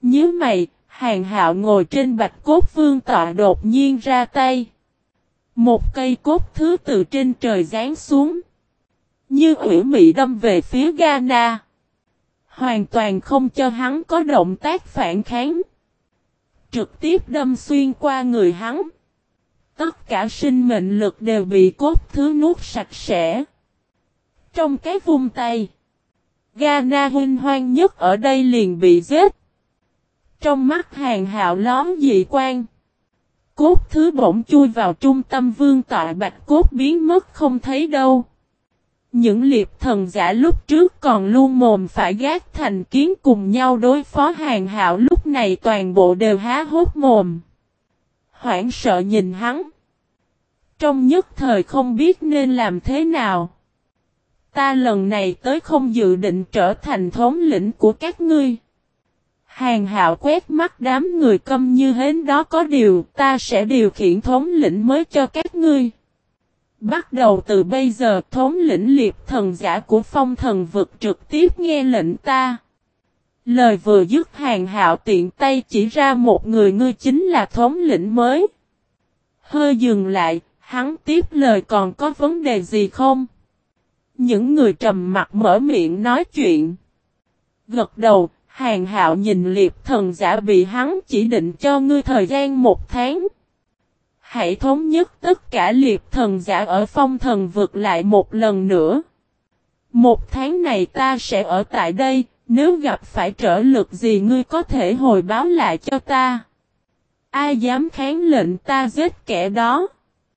Nhớ mày, Hàn Hạo ngồi trên bạch cốt vương tọa đột nhiên ra tay. Một cây cốt thứ từ trên trời giáng xuống. Như ủy mị đâm về phía Ghana. Hoàn toàn không cho hắn có động tác phản kháng. Trực tiếp đâm xuyên qua người hắn. Tất cả sinh mệnh lực đều bị cốt thứ nuốt sạch sẽ. Trong cái vung tay, Ghana huynh hoang nhất ở đây liền bị giết. Trong mắt Hàn Hạo lón dị quang. Cốt thứ bỗng chui vào trung tâm vương tọa bạch cốt biến mất không thấy đâu. Những liệp thần giả lúc trước còn luôn mồm phải gác thành kiến cùng nhau đối phó Hàn Hạo lúc này toàn bộ đều há hốt mồm. Hoảng sợ nhìn hắn. Trong nhất thời không biết nên làm thế nào. Ta lần này tới không dự định trở thành thống lĩnh của các ngươi. Hàn Hạo quét mắt đám người câm như hến đó, có điều ta sẽ điều khiển thống lĩnh mới cho các ngươi. Bắt đầu từ bây giờ thống lĩnh liệp thần giả của phong thần vực trực tiếp nghe lệnh ta. Lời vừa dứt Hàn Hạo tiện tay chỉ ra một người, ngươi chính là thống lĩnh mới. Hơi dừng lại, hắn tiếp lời, còn có vấn đề gì không? Những người trầm mặt mở miệng nói chuyện. Gật đầu, Hàn Hạo nhìn liệp thần giả bị hắn chỉ định cho ngươi thời gian 1 tháng. Hãy thống nhất tất cả liệp thần giả ở phong thần vực lại một lần nữa. 1 tháng này ta sẽ ở tại đây, nếu gặp phải trở lực gì ngươi có thể hồi báo lại cho ta. Ai dám kháng lệnh ta giết kẻ đó.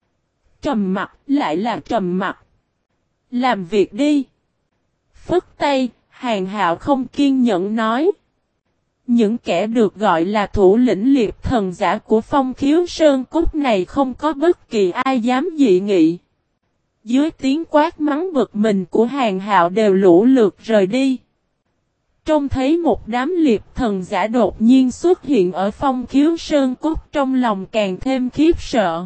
Trầm mặt, lại là trầm mặt. Làm việc đi. Phất tay, Hàn Hạo không kiên nhẫn nói. Những kẻ được gọi là thủ lĩnh liệp thần giả của Phong Khiếu Sơn Cốt này không có bất kỳ ai dám dị nghị. Dưới tiếng quát mắng bực mình của Hàn Hạo đều lũ lượt rời đi. Trông thấy một đám liệp thần giả đột nhiên xuất hiện ở Phong Khiếu Sơn Cốt, trong lòng càng thêm khiếp sợ.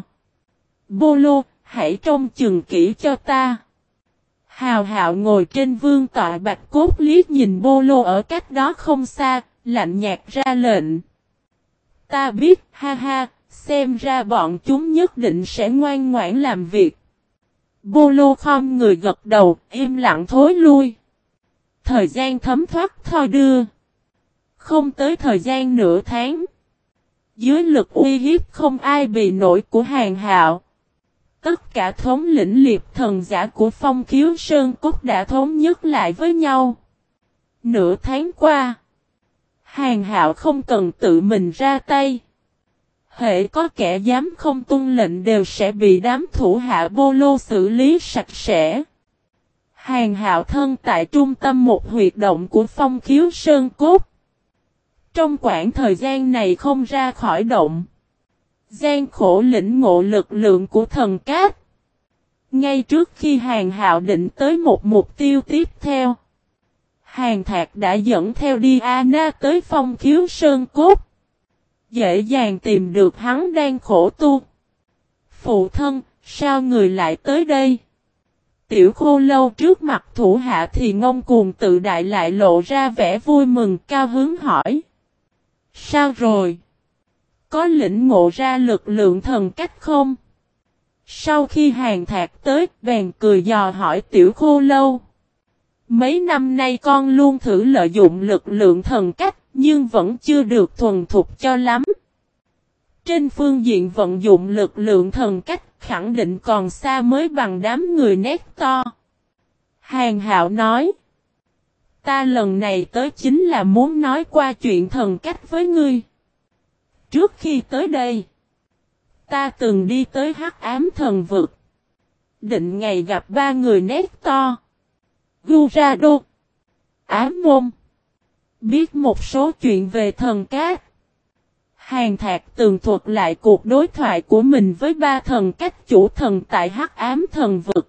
Bô Lô, hãy trông chừng kỹ cho ta. Hào Hạo ngồi trên vương tọa bạch cốt liếc nhìn Bô Lô ở cách đó không xa, lạnh nhạt ra lệnh. Ta biết, ha ha, xem ra bọn chúng nhất định sẽ ngoan ngoãn làm việc. Bô Lô khom người gật đầu, im lặng thối lui. Thời gian thấm thoát thoi đưa. Không tới thời gian nửa tháng. Dưới lực uy hiếp không ai bị nổi của Hàn Hạo. Tất cả thống lĩnh liệp thần giả của Phong Khiếu Sơn Cốt đã thống nhất lại với nhau. Nửa tháng qua, Hàn Hạo không cần tự mình ra tay. Hễ có kẻ dám không tuân lệnh đều sẽ bị đám thủ hạ Bô Lô xử lý sạch sẽ. Hàn Hạo thân tại trung tâm một huyệt động của Phong Khiếu Sơn Cốt. Trong quãng thời gian này không ra khỏi động. Gian khổ lĩnh ngộ lực lượng của thần cát. Ngay trước khi Hàn Hạo định tới một mục tiêu tiếp theo, Hàn Thạc đã dẫn theo Diana tới Phong Khiếu Sơn Cốt. Dễ dàng tìm được hắn đang khổ tu. Phụ thân, sao người lại tới đây? Tiểu Khô Lâu trước mặt thủ hạ thì ngông cuồng tự đại lại lộ ra vẻ vui mừng cao hứng hỏi. Sao rồi? Có lĩnh ngộ ra lực lượng thần cách không? Sau khi Hàn Thạc tới, bèn cười dò hỏi Tiểu Khô Lâu. Mấy năm nay con luôn thử lợi dụng lực lượng thần cách, nhưng vẫn chưa được thuần thục cho lắm. Trên phương diện vận dụng lực lượng thần cách, khẳng định còn xa mới bằng đám người nét to. Hàn Hạo nói. Ta lần này tới chính là muốn nói qua chuyện thần cách với ngươi. Trước khi tới đây, ta từng đi tới Hắc Ám Thần Vực. Định ngày gặp 3 người nét to. Gurado, Ám Môn. Biết một số chuyện về thần cát. Hàn Thạc tường thuật lại cuộc đối thoại của mình với 3 thần cách chủ thần tại Hắc Ám Thần Vực.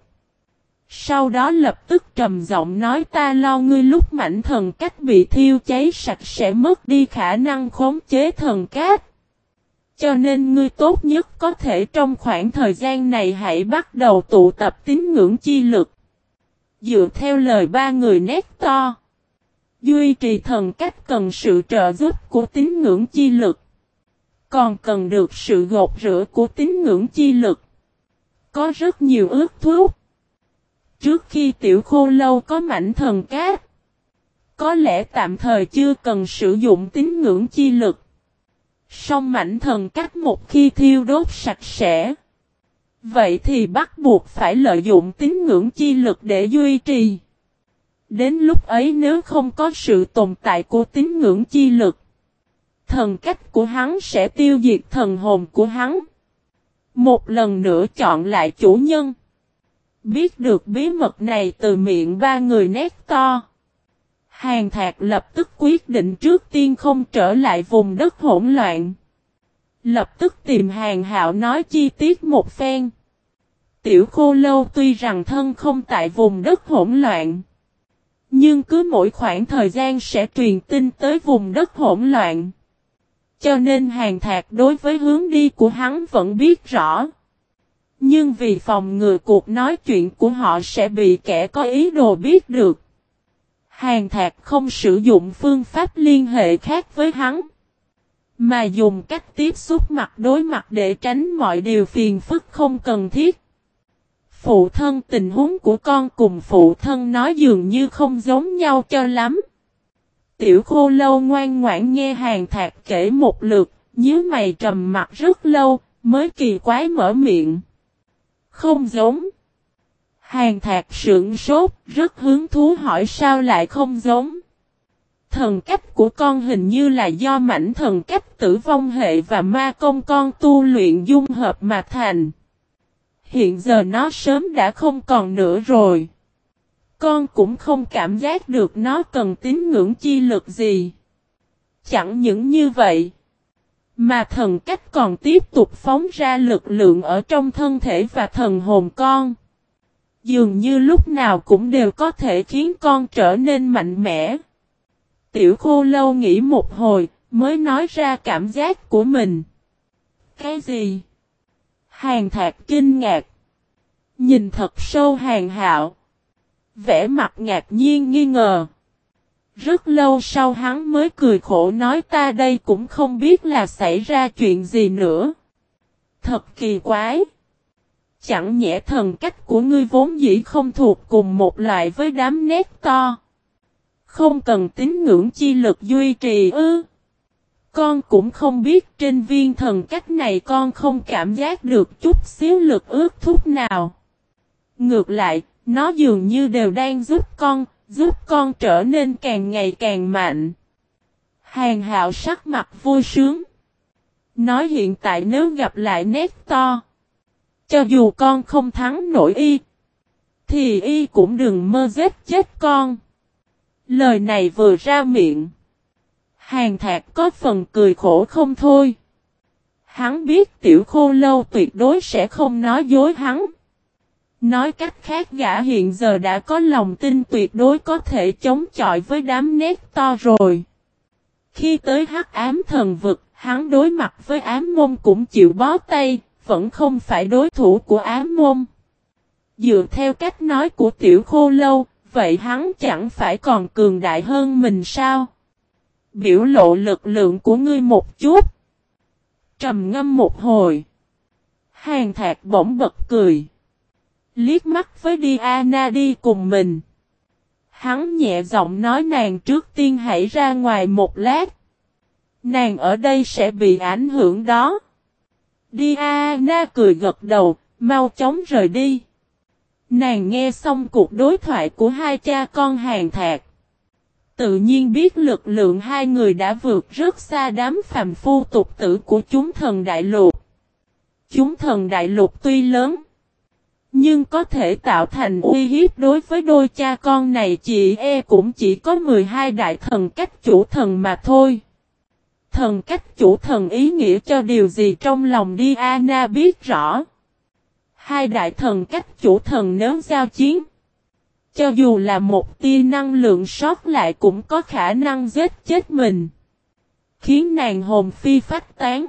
Sau đó lập tức trầm giọng nói, ta lo ngươi lúc mảnh thần cách bị thiêu cháy sạch sẽ mất đi khả năng khống chế thần cát. Cho nên ngươi tốt nhất có thể trong khoảng thời gian này hãy bắt đầu tụ tập tín ngưỡng chi lực. Dựa theo lời 3 người nét to, Duy trì thần cách cần sự trợ giúp của tín ngưỡng chi lực. Còn cần được sự gột rửa của tín ngưỡng chi lực. Có rất nhiều ước thúc. Trước khi tiểu khô lâu có mảnh thần cát, có lẽ tạm thời chưa cần sử dụng tín ngưỡng chi lực. Song mảnh thần cát một khi thiêu đốt sạch sẽ, vậy thì bắt buộc phải lợi dụng tín ngưỡng chi lực để duy trì. Đến lúc ấy nếu không có sự tồn tại của tín ngưỡng chi lực, thần cách của hắn sẽ tiêu diệt thần hồn của hắn. Một lần nữa chọn lại chủ nhân. Biết được bí mật này từ miệng ba người nét to, Hàn Thạc lập tức quyết định trước tiên không trở lại vùng đất hỗn loạn. Lập tức tìm Hàn Hạo nói chi tiết một phen. Tiểu khô lâu tuy rằng thân không tại vùng đất hỗn loạn, nhưng cứ mỗi khoảng thời gian sẽ truyền tin tới vùng đất hỗn loạn. Cho nên Hàn Thạc đối với hướng đi của hắn vẫn biết rõ. Nhưng vì phòng ngừa cuộc nói chuyện của họ sẽ bị kẻ có ý đồ biết được, Hàn Thạc không sử dụng phương pháp liên hệ khác với hắn, mà dùng cách tiếp xúc mặt đối mặt để tránh mọi điều phiền phức không cần thiết. Phụ thân tình huống của con cùng phụ thân nói dường như không giống nhau cho lắm. Tiểu khô lâu ngoan ngoãn nghe Hàn Thạc kể một lượt, nhíu mày trầm mặt rất lâu, mới kỳ quái mở miệng. Không giống. Hàn Thạc sững sốt, rất hứng thú hỏi sao lại không giống. Thần cách của con hình như là do mảnh thần cách tử vong hệ và ma công con tu luyện dung hợp mà thành. Hiện giờ nó sớm đã không còn nữa rồi. Con cũng không cảm giác được nó cần tín ngưỡng chi lực gì. Chẳng những như vậy, mà thần cách còn tiếp tục phóng ra lực lượng ở trong thân thể và thần hồn con. Dường như lúc nào cũng đều có thể khiến con trở nên mạnh mẽ. Tiểu khô lâu nghĩ một hồi, mới nói ra cảm giác của mình. Cái gì? Hàn Thạc kinh ngạc. Nhìn thật sâu Hàn Hạo. Vẻ mặt ngạc nhiên nghi ngờ. Rất lâu sau hắn mới cười khổ nói ta đây cũng không biết là xảy ra chuyện gì nữa. Thật kỳ quái. Chẳng nhẽ thần cách của ngươi vốn dĩ không thuộc cùng một loại với đám nét to. Không cần tín ngưỡng chi lực duy trì ư. Con cũng không biết trên viên thần cách này con không cảm giác được chút xíu lực ước thúc nào. Ngược lại, nó dường như đều đang giúp con trở nên càng ngày càng mạnh. Hàn Hạo sắc mặt vui sướng. Nói hiện tại nếu gặp lại nét to, cho dù con không thắng nổi y, thì y cũng đừng mơ giết chết con. Lời này vừa ra miệng, Hàn Thạc có phần cười khổ không thôi. Hắn biết tiểu khô lâu tuyệt đối sẽ không nói dối hắn. Nói cách khác gã hiện giờ đã có lòng tin tuyệt đối có thể chống chọi với đám nét to rồi. Khi tới Hắc Ám Thần Vực, hắn đối mặt với Ám Môn cũng chịu bó tay, vẫn không phải đối thủ của Ám Môn. Dựa theo cách nói của tiểu khô lâu, vậy hắn chẳng phải còn cường đại hơn mình sao? Biểu lộ lực lượng của ngươi một chút. Trầm ngâm một hồi, Hàn Thạc bỗng bật cười. Liếc mắt với Diana đi cùng mình. Hắn nhẹ giọng nói nàng trước tiên hãy ra ngoài một lát. Nàng ở đây sẽ bị ảnh hưởng đó. Diana cười gật đầu, mau chóng rời đi. Nàng nghe xong cuộc đối thoại của hai cha con Hàn Thạc. Tự nhiên biết lực lượng hai người đã vượt rất xa đám phàm phu tục tử của chúng thần đại lục. Chúng thần đại lục tuy lớn, nhưng có thể tạo thành uy hiếp đối với đôi cha con này cũng chỉ có 12 đại thần cách chủ thần mà thôi. Thần cách chủ thần ý nghĩa cho điều gì trong lòng Diana biết rõ. Hai đại thần cách chủ thần nếu giao chiến, cho dù là một tia năng lượng sót lại cũng có khả năng giết chết mình, khiến nàng hồn phi phách tán.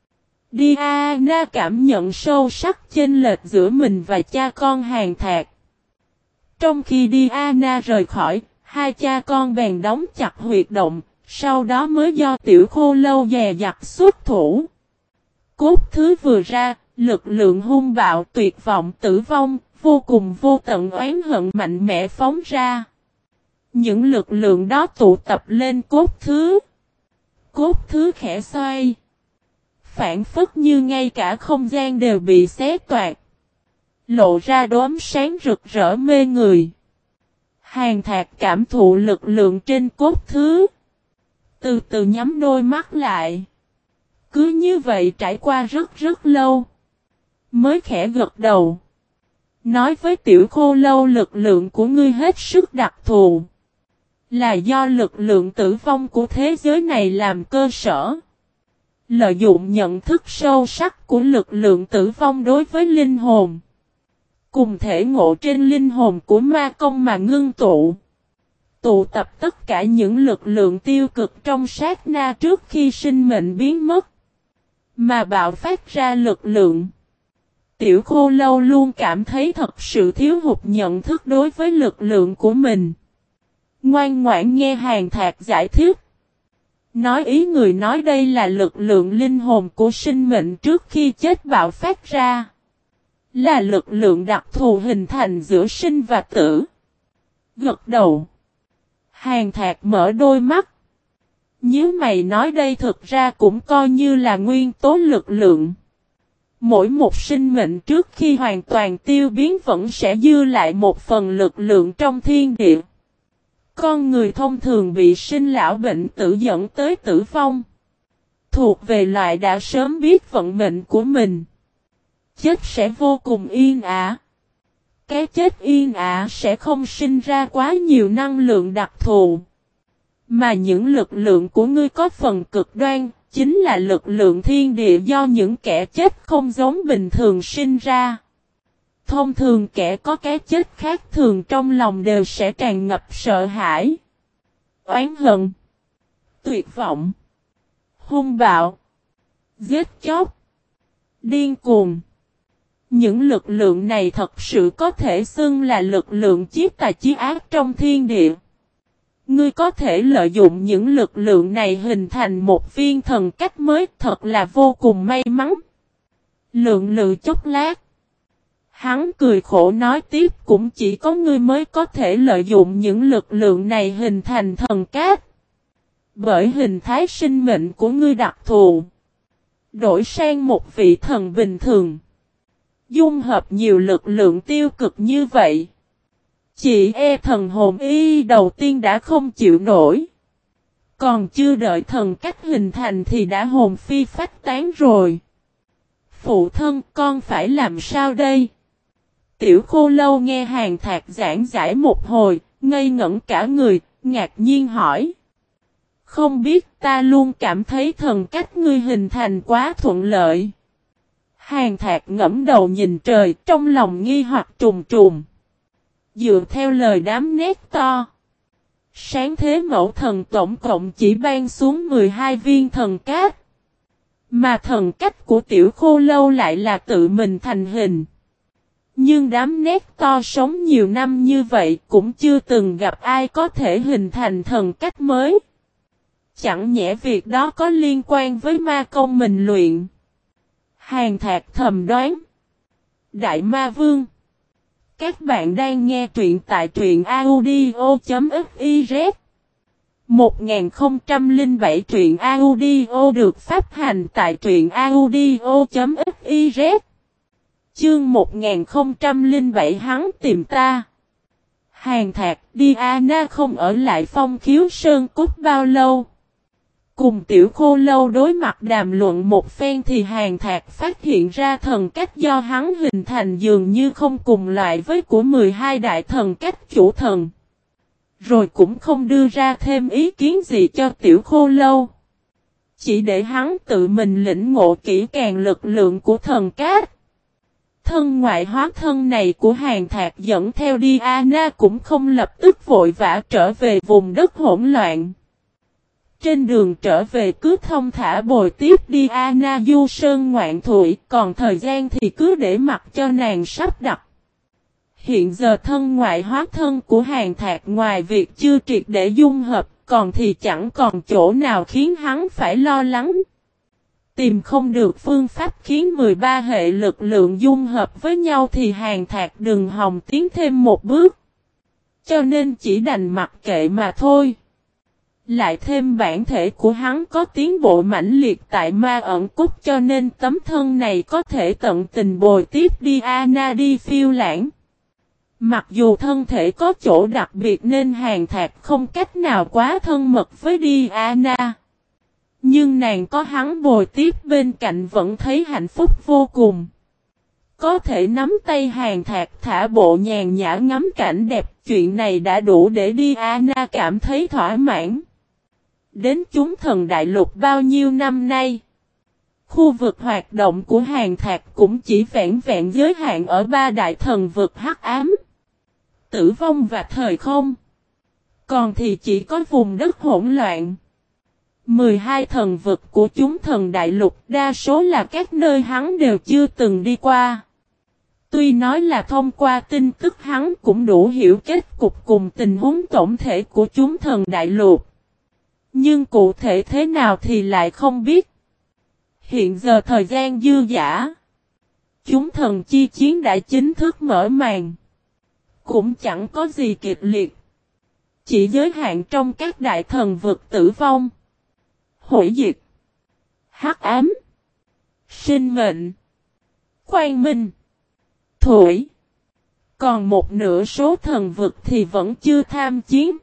Diana cảm nhận sâu sắc chênh lệch giữa mình và cha con Hàn Thạc. Trong khi Diana rời khỏi, Hai cha con bèn đóng chặt huyệt động, sau đó mới do Tiểu Khô Lâu dè dặt xuất thủ. Cốt thứ vừa ra, lực lượng hung bạo tuyệt vọng tử vong, vô cùng vô tận oán hận mạnh mẽ phóng ra. Những lực lượng đó tụ tập lên cốt thứ. Cốt thứ khẽ xoay. Phản phất như ngay cả không gian đều bị xé toạc. Lộ ra đốm sáng rực rỡ mê người. Hàn Thạc cảm thụ lực lượng trên cốt thứ. Từ từ nhắm đôi mắt lại. Cứ như vậy trải qua rất lâu. Mới khẽ gật đầu. Nói với Tiểu Khô Lâu lực lượng của ngươi hết sức đặc thù. Là do lực lượng tử vong của thế giới này làm cơ sở. Lợi dụng nhận thức sâu sắc của lực lượng tử vong đối với linh hồn. Cùng thể ngộ trên linh hồn của ma công mà ngưng tụ. Tụ tập tất cả những lực lượng tiêu cực trong sát na trước khi sinh mệnh biến mất. Mà bạo phát ra lực lượng. Tiểu Khô Lâu luôn cảm thấy thật sự thiếu hụt nhận thức đối với lực lượng của mình. Ngoan ngoãn nghe Hàn Thạc giải thích. Nói ý người nói đây là lực lượng linh hồn của sinh mệnh trước khi chết bạo phát ra. Là lực lượng đặc thù hình thành giữa sinh và tử. Gật đầu. Hàn Thạc mở đôi mắt. Nếu mày nói đây thực ra cũng coi như là nguyên tố lực lượng. Mỗi một sinh mệnh trước khi hoàn toàn tiêu biến vẫn sẽ dư lại một phần lực lượng trong thiên địa. Con người thông thường bị sinh lão bệnh tử dẫn tới tử vong. Thuộc về loại đã sớm biết vận mệnh của mình. Chết sẽ vô cùng yên ả. Cái chết yên ả sẽ không sinh ra quá nhiều năng lượng đặc thù. Mà những lực lượng của ngươi có phần cực đoan, chính là lực lượng thiên địa do những kẻ chết không giống bình thường sinh ra. Thông thường kẻ có cái chết khác thường trong lòng đều sẽ tràn ngập sợ hãi, oán hận, tuyệt vọng, hung bạo, giết chóc, điên cuồng. Những lực lượng này thật sự có thể xưng là lực lượng chiết tà chiết ác trong thiên địa. Ngươi có thể lợi dụng những lực lượng này hình thành một viên thần cách mới, thật là vô cùng may mắn. Lượng lự chốc lát. Hắn cười khổ nói tiếp, cũng chỉ có ngươi mới có thể lợi dụng những lực lượng này hình thành thần cát. Bởi hình thái sinh mệnh của ngươi đặc thù. Đổi sang một vị thần bình thường. Dung hợp nhiều lực lượng tiêu cực như vậy. Chỉ e thần hồn y đầu tiên đã không chịu nổi. Còn chưa đợi thần cách hình thành thì đã hồn phi phách tán rồi. Phụ thân, con phải làm sao đây? Tiểu Khô Lâu nghe Hàn Thạc giảng giải một hồi, ngây ngẩn cả người, ngạc nhiên hỏi. Không biết, ta luôn cảm thấy thần cách ngươi hình thành quá thuận lợi. Hàn Thạc ngẫm đầu nhìn trời, trong lòng nghi hoặc trùng trùng. Dựa theo lời đám nét to. Sáng thế mẫu thần tổng cộng chỉ ban xuống 12 viên thần cát. Mà thần cách của Tiểu Khô Lâu lại là tự mình thành hình. Nhưng đám nét to sống nhiều năm như vậy cũng chưa từng gặp ai có thể hình thành thần cách mới. Chẳng nhẽ việc đó có liên quan với ma công mình luyện. Hàn Thạc thầm đoán. Đại Ma Vương. Các bạn đang nghe truyện tại truyện audio.fiz. 1007 truyện audio được phát hành tại truyện audio.fiz. Chương 1007 hắn tìm ta. Hàn Thạc Diana không ở lại Phong Khiếu Sơn Cốt bao lâu. Cùng Tiểu Khô Lâu đối mặt đàm luận một phen thì Hàn Thạc phát hiện ra thần cách do hắn hình thành dường như không cùng loại với của 12 đại thần cách chủ thần. Rồi cũng không đưa ra thêm ý kiến gì cho Tiểu Khô Lâu. Chỉ để hắn tự mình lĩnh ngộ kỹ càng lực lượng của thần cách. Thân ngoại hóa thân này của Hàn Thạc dẫn theo Diana cũng không lập tức vội vã trở về vùng đất hỗn loạn. Trên đường trở về cứ thông thả bồi tiếp Diana du sơn ngoạn thủy, còn thời gian thì cứ để mặc cho nàng sắp đặt. Hiện giờ thân ngoại hóa thân của Hàn Thạc ngoài việc chưa triệt để dung hợp, còn thì chẳng còn chỗ nào khiến hắn phải lo lắng. Tìm không được phương pháp khiến 13 hệ lực lượng dung hợp với nhau thì Hàn Thạc đừng hòng tiến thêm một bước. Cho nên chỉ đành mặc kệ mà thôi. Lại thêm bản thể của hắn có tiến bộ mãnh liệt tại ma ẩn cốt cho nên tấm thân này có thể tận tình bồi tiếp Diana đi phiêu lãng. Mặc dù thân thể có chỗ đặc biệt nên Hàn Thạc không cách nào quá thân mật với Diana. Nhưng nàng có hắn bồi tiếp bên cạnh vẫn thấy hạnh phúc vô cùng. Có thể nắm tay Hàn Thạc thả bộ nhàn nhã ngắm cảnh đẹp, chuyện này đã đủ để Diana cảm thấy thỏa mãn. Đến chúng thần đại lục bao nhiêu năm nay, khu vực hoạt động của Hàn Thạc cũng chỉ vẹn vẹn giới hạn ở 3 đại thần vực hắc ám, tử vong và thời không. Còn thì chỉ có vùng đất hỗn loạn. 12 thần vực của chúng thần đại lục đa số là các nơi hắn đều chưa từng đi qua. Tuy nói là thông qua tin tức hắn cũng đủ hiểu kết cục cùng tình huống tổng thể của chúng thần đại lục. Nhưng cụ thể thế nào thì lại không biết. Hiện giờ thời gian dư dả. Chúng thần chi chiến đã chính thức mở màn. Cũng chẳng có gì kịch liệt. Chỉ giới hạn trong các đại thần vực tử vong, hủy diệt, hắc ám, sinh mệnh, quang minh, thủy. Còn một nửa số thần vực thì vẫn chưa tham chiến.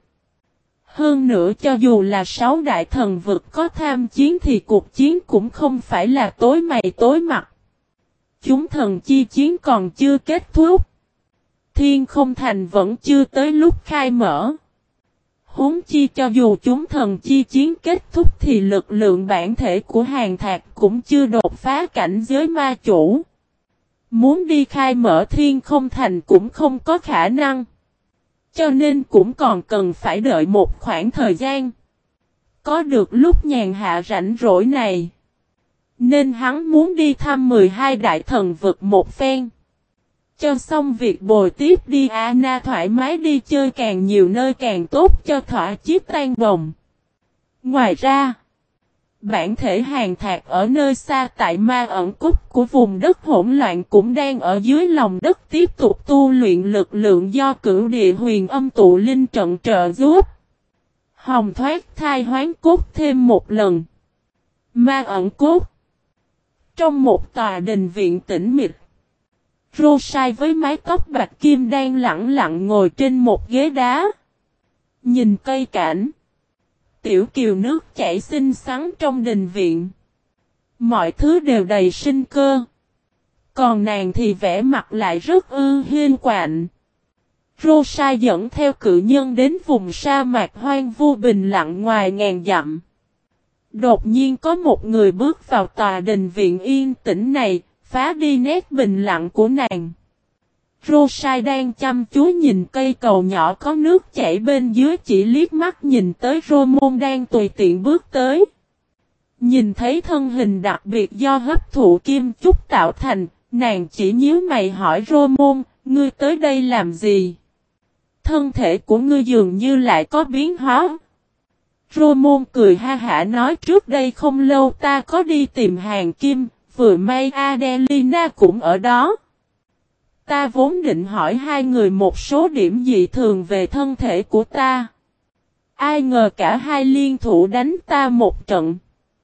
Hơn nữa cho dù là 6 đại thần vực có tham chiến thì cuộc chiến cũng không phải là tối mày tối mặt. Chúng thần chi chiến còn chưa kết thúc. Thiên không thành vẫn chưa tới lúc khai mở. Huống chi cho dù chúng thần chi chiến kết thúc thì lực lượng bản thể của Hàn Thạc cũng chưa đột phá cảnh giới ma chủ. Muốn đi khai mở thiên không thành cũng không có khả năng. Cho nên cũng còn cần phải đợi một khoảng thời gian. Có được lúc nhàn hạ rảnh rỗi này, nên hắn muốn đi thăm 12 đại thần vực một phen. Cho xong việc bồi tiếp Diana thoải mái đi chơi càng nhiều nơi càng tốt cho thỏa chiếc tan bồng. Ngoài ra, bản thể Hàn Thạc ở nơi xa tại ma ẩn cốt của vùng đất hỗn loạn cũng đang ở dưới lòng đất tiếp tục tu luyện lực lượng do cửu địa huyền âm tụ linh trận trợ giúp. Hồng thoát thai hoán cốt thêm một lần. Ma ẩn cốt. Trong một tòa đình viện tĩnh mịch, Rosai với mái tóc bạch kim đang lặng lặng ngồi trên một ghế đá. Nhìn cây cảnh. Tiểu kiều nước chảy xinh xắn trong đình viện. Mọi thứ đều đầy sinh cơ. Còn nàng thì vẻ mặt lại rất hiên quạnh. Rosai dẫn theo cự nhân đến vùng sa mạc hoang vu bình lặng ngoài ngàn dặm. Đột nhiên có một người bước vào tòa đình viện yên tĩnh này, phá đi nét bình lặng của nàng. Rosai đang chăm chú nhìn cây cầu nhỏ có nước chảy bên dưới, chỉ liếc mắt nhìn tới Romon đang tùy tiện bước tới. Nhìn thấy thân hình đặc biệt do hấp thụ kim chúc tạo thành, nàng chỉ nhíu mày hỏi Romon, ngươi tới đây làm gì? Thân thể của ngươi dường như lại có biến hóa. Romon cười ha hả nói, trước đây không lâu ta có đi tìm Hàn Kim, vừa may Adelina cũng ở đó. Ta vốn định hỏi hai người một số điểm dị thường về thân thể của ta. Ai ngờ cả hai liên thủ đánh ta một trận.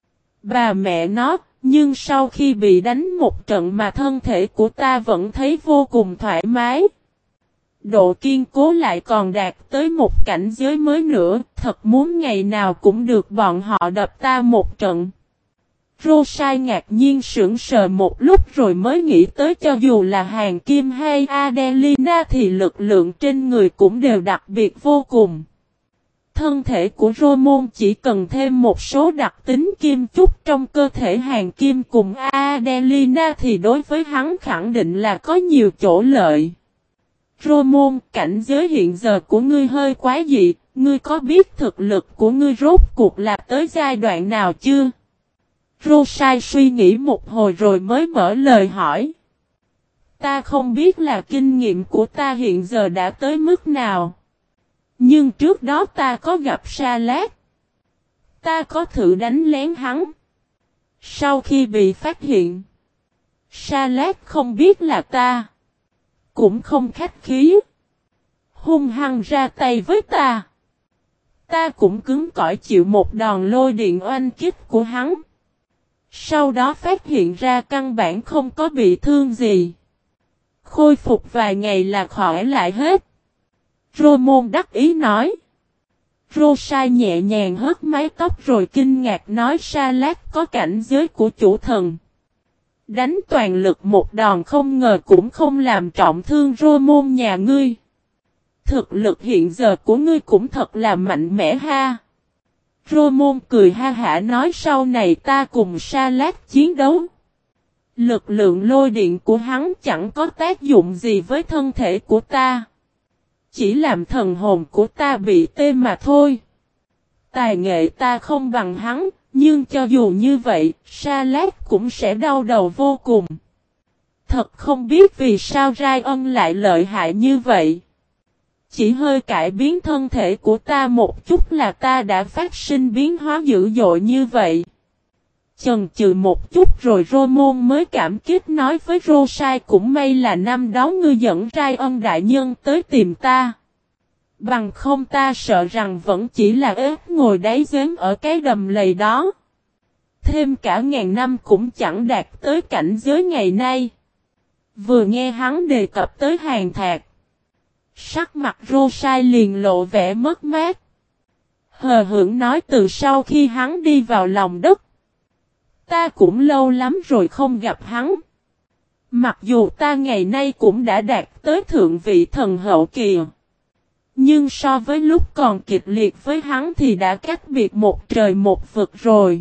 Bà mẹ nó, nhưng sau khi bị đánh một trận mà thân thể của ta vẫn thấy vô cùng thoải mái. Độ kiên cố lại còn đạt tới một cảnh giới mới nữa, thật muốn ngày nào cũng được bọn họ đập ta một trận. Rosai ngạc nhiên sững sờ một lúc rồi mới nghĩ tới cho dù là Hàn Kim hay Adelina thì lực lượng trên người cũng đều đặc biệt vô cùng. Thân thể của Romon chỉ cần thêm một số đặc tính kim chúc trong cơ thể Hàn Kim cùng Adelina thì đối với hắn khẳng định là có nhiều chỗ lợi. Romon, cảnh giới hiện giờ của ngươi hơi quá dị, ngươi có biết thực lực của ngươi rốt cuộc là tới giai đoạn nào chưa? Rosai suy nghĩ một hồi rồi mới mở lời hỏi. Ta không biết là kinh nghiệm của ta hiện giờ đã tới mức nào. Nhưng trước đó ta có gặp Sa Lát. Ta có thử đánh lén hắn. Sau khi bị phát hiện, Sa Lát không biết là ta. Cũng không khách khí. Hung hăng ra tay với ta. Ta cũng cứng cỏi chịu một đòn lôi điện oanh kích của hắn. Sau đó phát hiện ra căn bản không có bị thương gì. Khôi phục vài ngày là khỏi lại hết. Rô-môn đắc ý nói. Rô-sai nhẹ nhàng hất mái tóc rồi kinh ngạc nói Sa Lát có cảnh giới của chủ thần. Đánh toàn lực một đòn không ngờ cũng không làm trọng thương Rô-môn nhà ngươi. Thực lực hiện giờ của ngươi cũng thật là mạnh mẽ ha. Rô-môn cười ha hả nói sau này ta cùng Sa Lát chiến đấu. Lực lượng lôi điện của hắn chẳng có tác dụng gì với thân thể của ta. Chỉ làm thần hồn của ta bị tê mà thôi. Tài nghệ ta không bằng hắn, nhưng cho dù như vậy, Sa Lát cũng sẽ đau đầu vô cùng. Thật không biết vì sao Ryan lại lợi hại như vậy. Chỉ hơi cải biến thân thể của ta một chút là ta đã phát sinh biến hóa dữ dội như vậy. Chần chừ một chút rồi Rô-môn mới cảm kích nói với Rô-sai cũng may là năm đó ngươi dẫn Ryan đại nhân tới tìm ta. Bằng không ta sợ rằng vẫn chỉ là ếch ngồi đáy giếng ở cái đầm lầy đó. Thêm cả ngàn năm cũng chẳng đạt tới cảnh giới ngày nay. Vừa nghe hắn đề cập tới Hàn Thạc. Sắc mặt Rô-sai liền lộ vẻ mất mát. Hờ hững nói từ sau khi hắn đi vào lòng đất. Ta cũng lâu lắm rồi không gặp hắn. Mặc dù ta ngày nay cũng đã đạt tới thượng vị thần hậu kỳ. Nhưng so với lúc còn kịch liệt với hắn thì đã cách biệt một trời một vực rồi.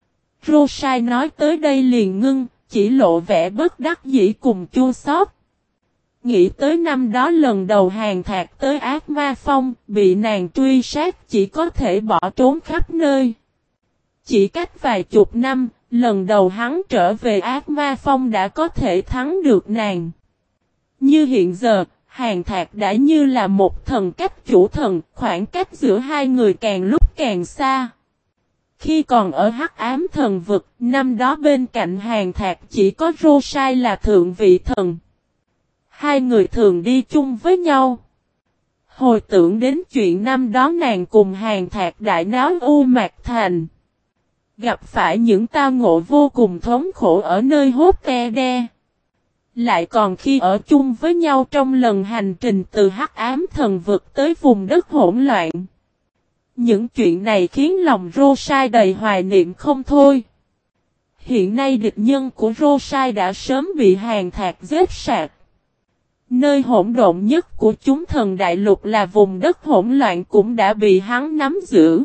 Rô-sai nói tới đây liền ngưng, chỉ lộ vẻ bất đắc dĩ cùng chua xót. Nghĩ tới năm đó lần đầu Hàn Thạc tới Ác Ma Phong, bị nàng truy sát chỉ có thể bỏ trốn khắp nơi. Chỉ cách vài chục năm, lần đầu hắn trở về Ác Ma Phong đã có thể thắng được nàng. Như hiện giờ, Hàn Thạc đã như là một thần cách chủ thần, khoảng cách giữa hai người càng lúc càng xa. Khi còn ở Hắc Ám Thần Vực, năm đó bên cạnh Hàn Thạc chỉ có Rô-sai là thượng vị thần. Hai người thường đi chung với nhau. Hồi tưởng đến chuyện năm đó nàng cùng Hàn Thạc đại náo U Mạc Thành. Gặp phải những tao ngộ vô cùng thống khổ ở nơi hốt te đe. Lại còn khi ở chung với nhau trong lần hành trình từ Hắc Ám Thần Vực tới vùng đất hỗn loạn. Những chuyện này khiến lòng Rô-sai đầy hoài niệm không thôi. Hiện nay địch nhân của Rô-sai đã sớm bị Hàn Thạc giết sạch. Nơi hỗn độn nhất của chúng thần đại lục là vùng đất hỗn loạn cũng đã bị hắn nắm giữ.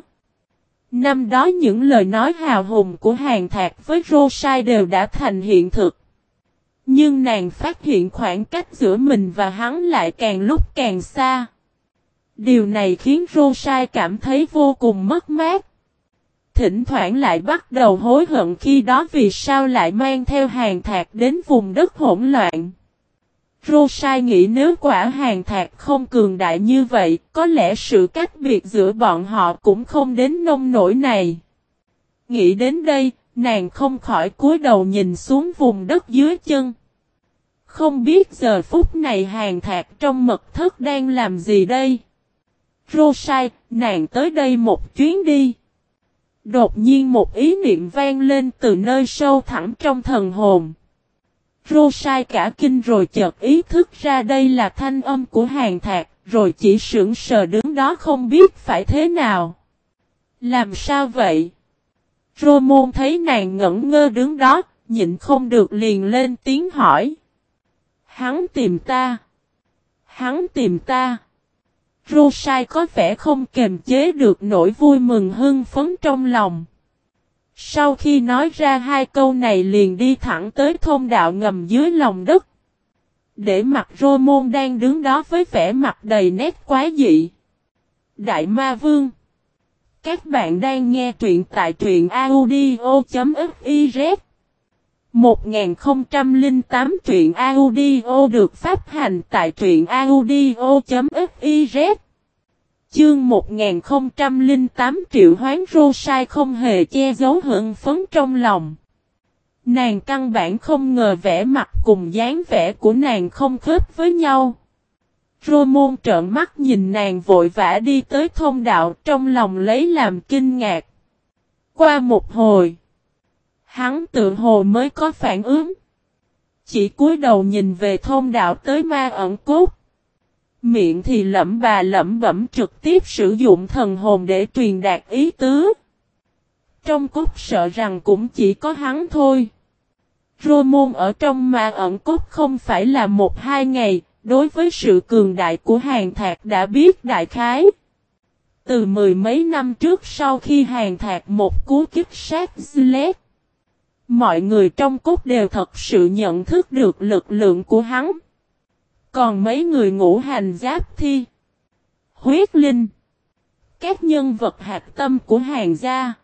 Năm đó những lời nói hào hùng của Hàn Thạc với Rô-sai đều đã thành hiện thực. Nhưng nàng phát hiện khoảng cách giữa mình và hắn lại càng lúc càng xa. Điều này khiến Rô-sai cảm thấy vô cùng mất mát. Thỉnh thoảng lại bắt đầu hối hận khi đó vì sao lại mang theo Hàn Thạc đến vùng đất hỗn loạn. Rô-sai nghĩ nếu quả Hàn Thạc không cường đại như vậy, có lẽ sự cách biệt giữa bọn họ cũng không đến nông nỗi này. Nghĩ đến đây, nàng không khỏi cúi đầu nhìn xuống vùng đất dưới chân. Không biết giờ phút này Hàn Thạc trong mật thất đang làm gì đây? Rô-sai, nàng tới đây một chuyến đi. Đột nhiên một ý niệm vang lên từ nơi sâu thẳm trong thần hồn. Rô-sai cả kinh rồi chợt ý thức ra đây là thanh âm của Hàn Thạc, rồi chỉ sững sờ đứng đó không biết phải thế nào. Làm sao vậy? Rô-môn thấy nàng ngẩn ngơ đứng đó, nhịn không được liền lên tiếng hỏi. Hắn tìm ta. Hắn tìm ta. Rô-sai có vẻ không kềm chế được nỗi vui mừng hưng phấn trong lòng. Sau khi nói ra hai câu này liền đi thẳng tới thông đạo ngầm dưới lòng đất. Để mặt Rô-môn đang đứng đó với vẻ mặt đầy nét quái dị. Đại Ma Vương. Các bạn đang nghe truyện tại truyện audio.fiz. 1008 truyện audio được phát hành tại truyện audio.fiz. Chương 1008 Triệu Hoán Rosai không hề che giấu hưng phấn trong lòng. Nàng căn bản không ngờ vẻ mặt cùng dáng vẻ của nàng không khớp với nhau. Rô-môn trợn mắt nhìn nàng vội vã đi tới thông đạo trong lòng lấy làm kinh ngạc. Qua một hồi, hắn tự hồ mới có phản ứng. Chỉ cúi đầu nhìn về thông đạo tới ma ẩn cốt. Miệng thì lẩm bẩm trực tiếp sử dụng thần hồn để truyền đạt ý tứ. Trong cốt sợ rằng cũng chỉ có hắn thôi. Rô-môn ở trong ma ẩn cốt không phải là 1-2 ngày, đối với sự cường đại của Hàn Thạc đã biết đại khái. Từ mười mấy năm trước sau khi Hàn Thạc một cú kích sát Zlet, mọi người trong cốt đều thật sự nhận thức được lực lượng của hắn. Còn mấy người ngũ hành giáp thi, huyết linh, các nhân vật hạt tâm của Hàn gia,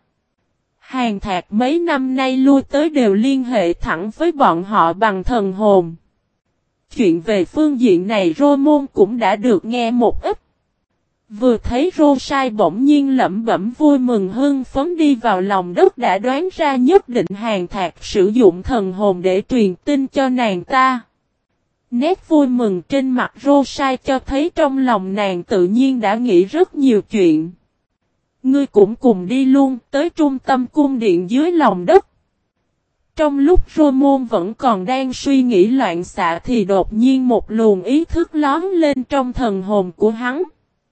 Hàn Thạc mấy năm nay lui tới đều liên hệ thẳng với bọn họ bằng thần hồn. Chuyện về phương diện này Rô-môn cũng đã được nghe một ít. Vừa thấy Rosai bỗng nhiên lẩm bẩm vui mừng hưng phấn đi vào lòng đất đã đoán ra nhất định Hàn Thạc sử dụng thần hồn để truyền tin cho nàng ta. Nét vui mừng trên mặt Rosai cho thấy trong lòng nàng tự nhiên đã nghĩ rất nhiều chuyện. Ngươi cũng cùng đi luôn tới trung tâm cung điện dưới lòng đất. Trong lúc Rô-môn vẫn còn đang suy nghĩ loạn xạ thì đột nhiên một luồng ý thức lóm lên trong thần hồn của hắn.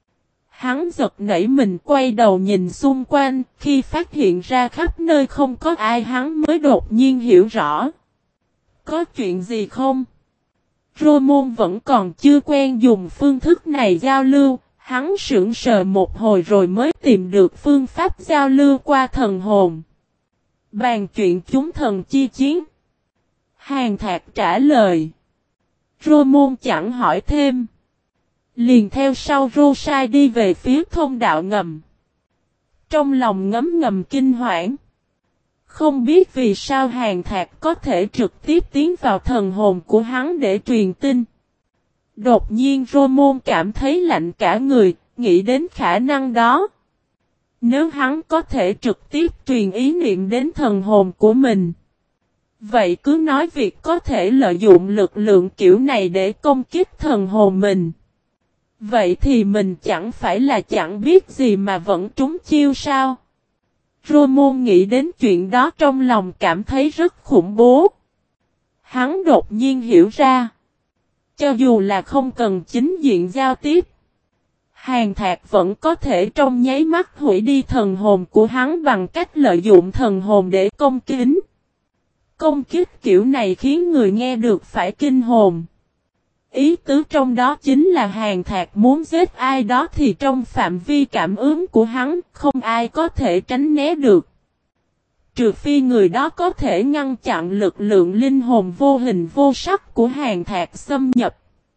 Hắn giật nảy mình quay đầu nhìn xung quanh, khi phát hiện ra khắp nơi không có ai hắn mới đột nhiên hiểu rõ. Có chuyện gì không? Rô-môn vẫn còn chưa quen dùng phương thức này giao lưu, hắn sững sờ một hồi rồi mới tìm được phương pháp giao lưu qua thần hồn. Bàn chuyện chúng thần chi chiến. Hàn Thạc trả lời. Rô-môn chẳng hỏi thêm. Liền theo sau Rosai đi về phía thông đạo ngầm. Trong lòng ngấm ngầm kinh hoảng. Không biết vì sao Hàn Thạc có thể trực tiếp tiến vào thần hồn của hắn để truyền tin. Đột nhiên Rô-môn cảm thấy lạnh cả người, nghĩ đến khả năng đó. Nếu hắn có thể trực tiếp truyền ý niệm đến thần hồn của mình. Vậy cứ nói việc có thể lợi dụng lực lượng kiểu này để công kích thần hồn mình. Vậy thì mình chẳng phải là chẳng biết gì mà vẫn trúng chiêu sao? Rô-môn nghĩ đến chuyện đó trong lòng cảm thấy rất khủng bố. Hắn đột nhiên hiểu ra. Cho dù là không cần chính diện giao tiếp. Hàn Thạc vẫn có thể trong nháy mắt hủy đi thần hồn của hắn bằng cách lợi dụng thần hồn để công kính. Công kích kiểu này khiến người nghe được phải kinh hồn. Ý tứ trong đó chính là Hàn Thạc muốn giết ai đó thì trong phạm vi cảm ứng của hắn không ai có thể tránh né được. Trừ phi người đó có thể ngăn chặn lực lượng linh hồn vô hình vô sắc của Hàn Thạc xâm nhập.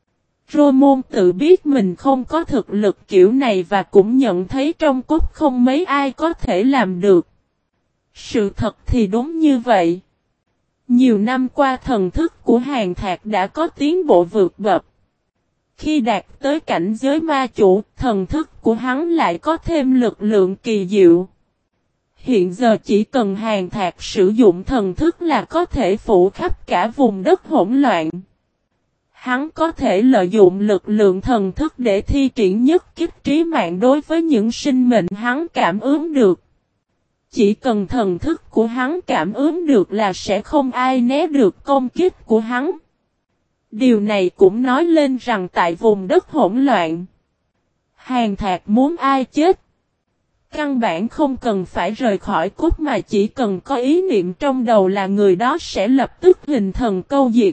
Rô-môn tự biết mình không có thực lực kiểu này và cũng nhận thấy trong cốt không mấy ai có thể làm được. Sự thật thì đúng như vậy. Nhiều năm qua thần thức của Hàn Thạc đã có tiến bộ vượt bậc. Khi đạt tới cảnh giới ma chủ, thần thức của hắn lại có thêm lực lượng kỳ diệu. Hiện giờ chỉ cần Hàn Thạc sử dụng thần thức là có thể phủ khắp cả vùng đất hỗn loạn. Hắn có thể lợi dụng lực lượng thần thức để thi triển nhất kích trí mạng đối với những sinh mệnh hắn cảm ứng được. Chỉ cần thần thức của hắn cảm ứng được là sẽ không ai né được công kích của hắn. Điều này cũng nói lên rằng tại vùng đất hỗn loạn, Hàn Thạc muốn ai chết. Căn bản không cần phải rời khỏi cốt mà chỉ cần có ý niệm trong đầu là người đó sẽ lập tức hình thần câu diệt.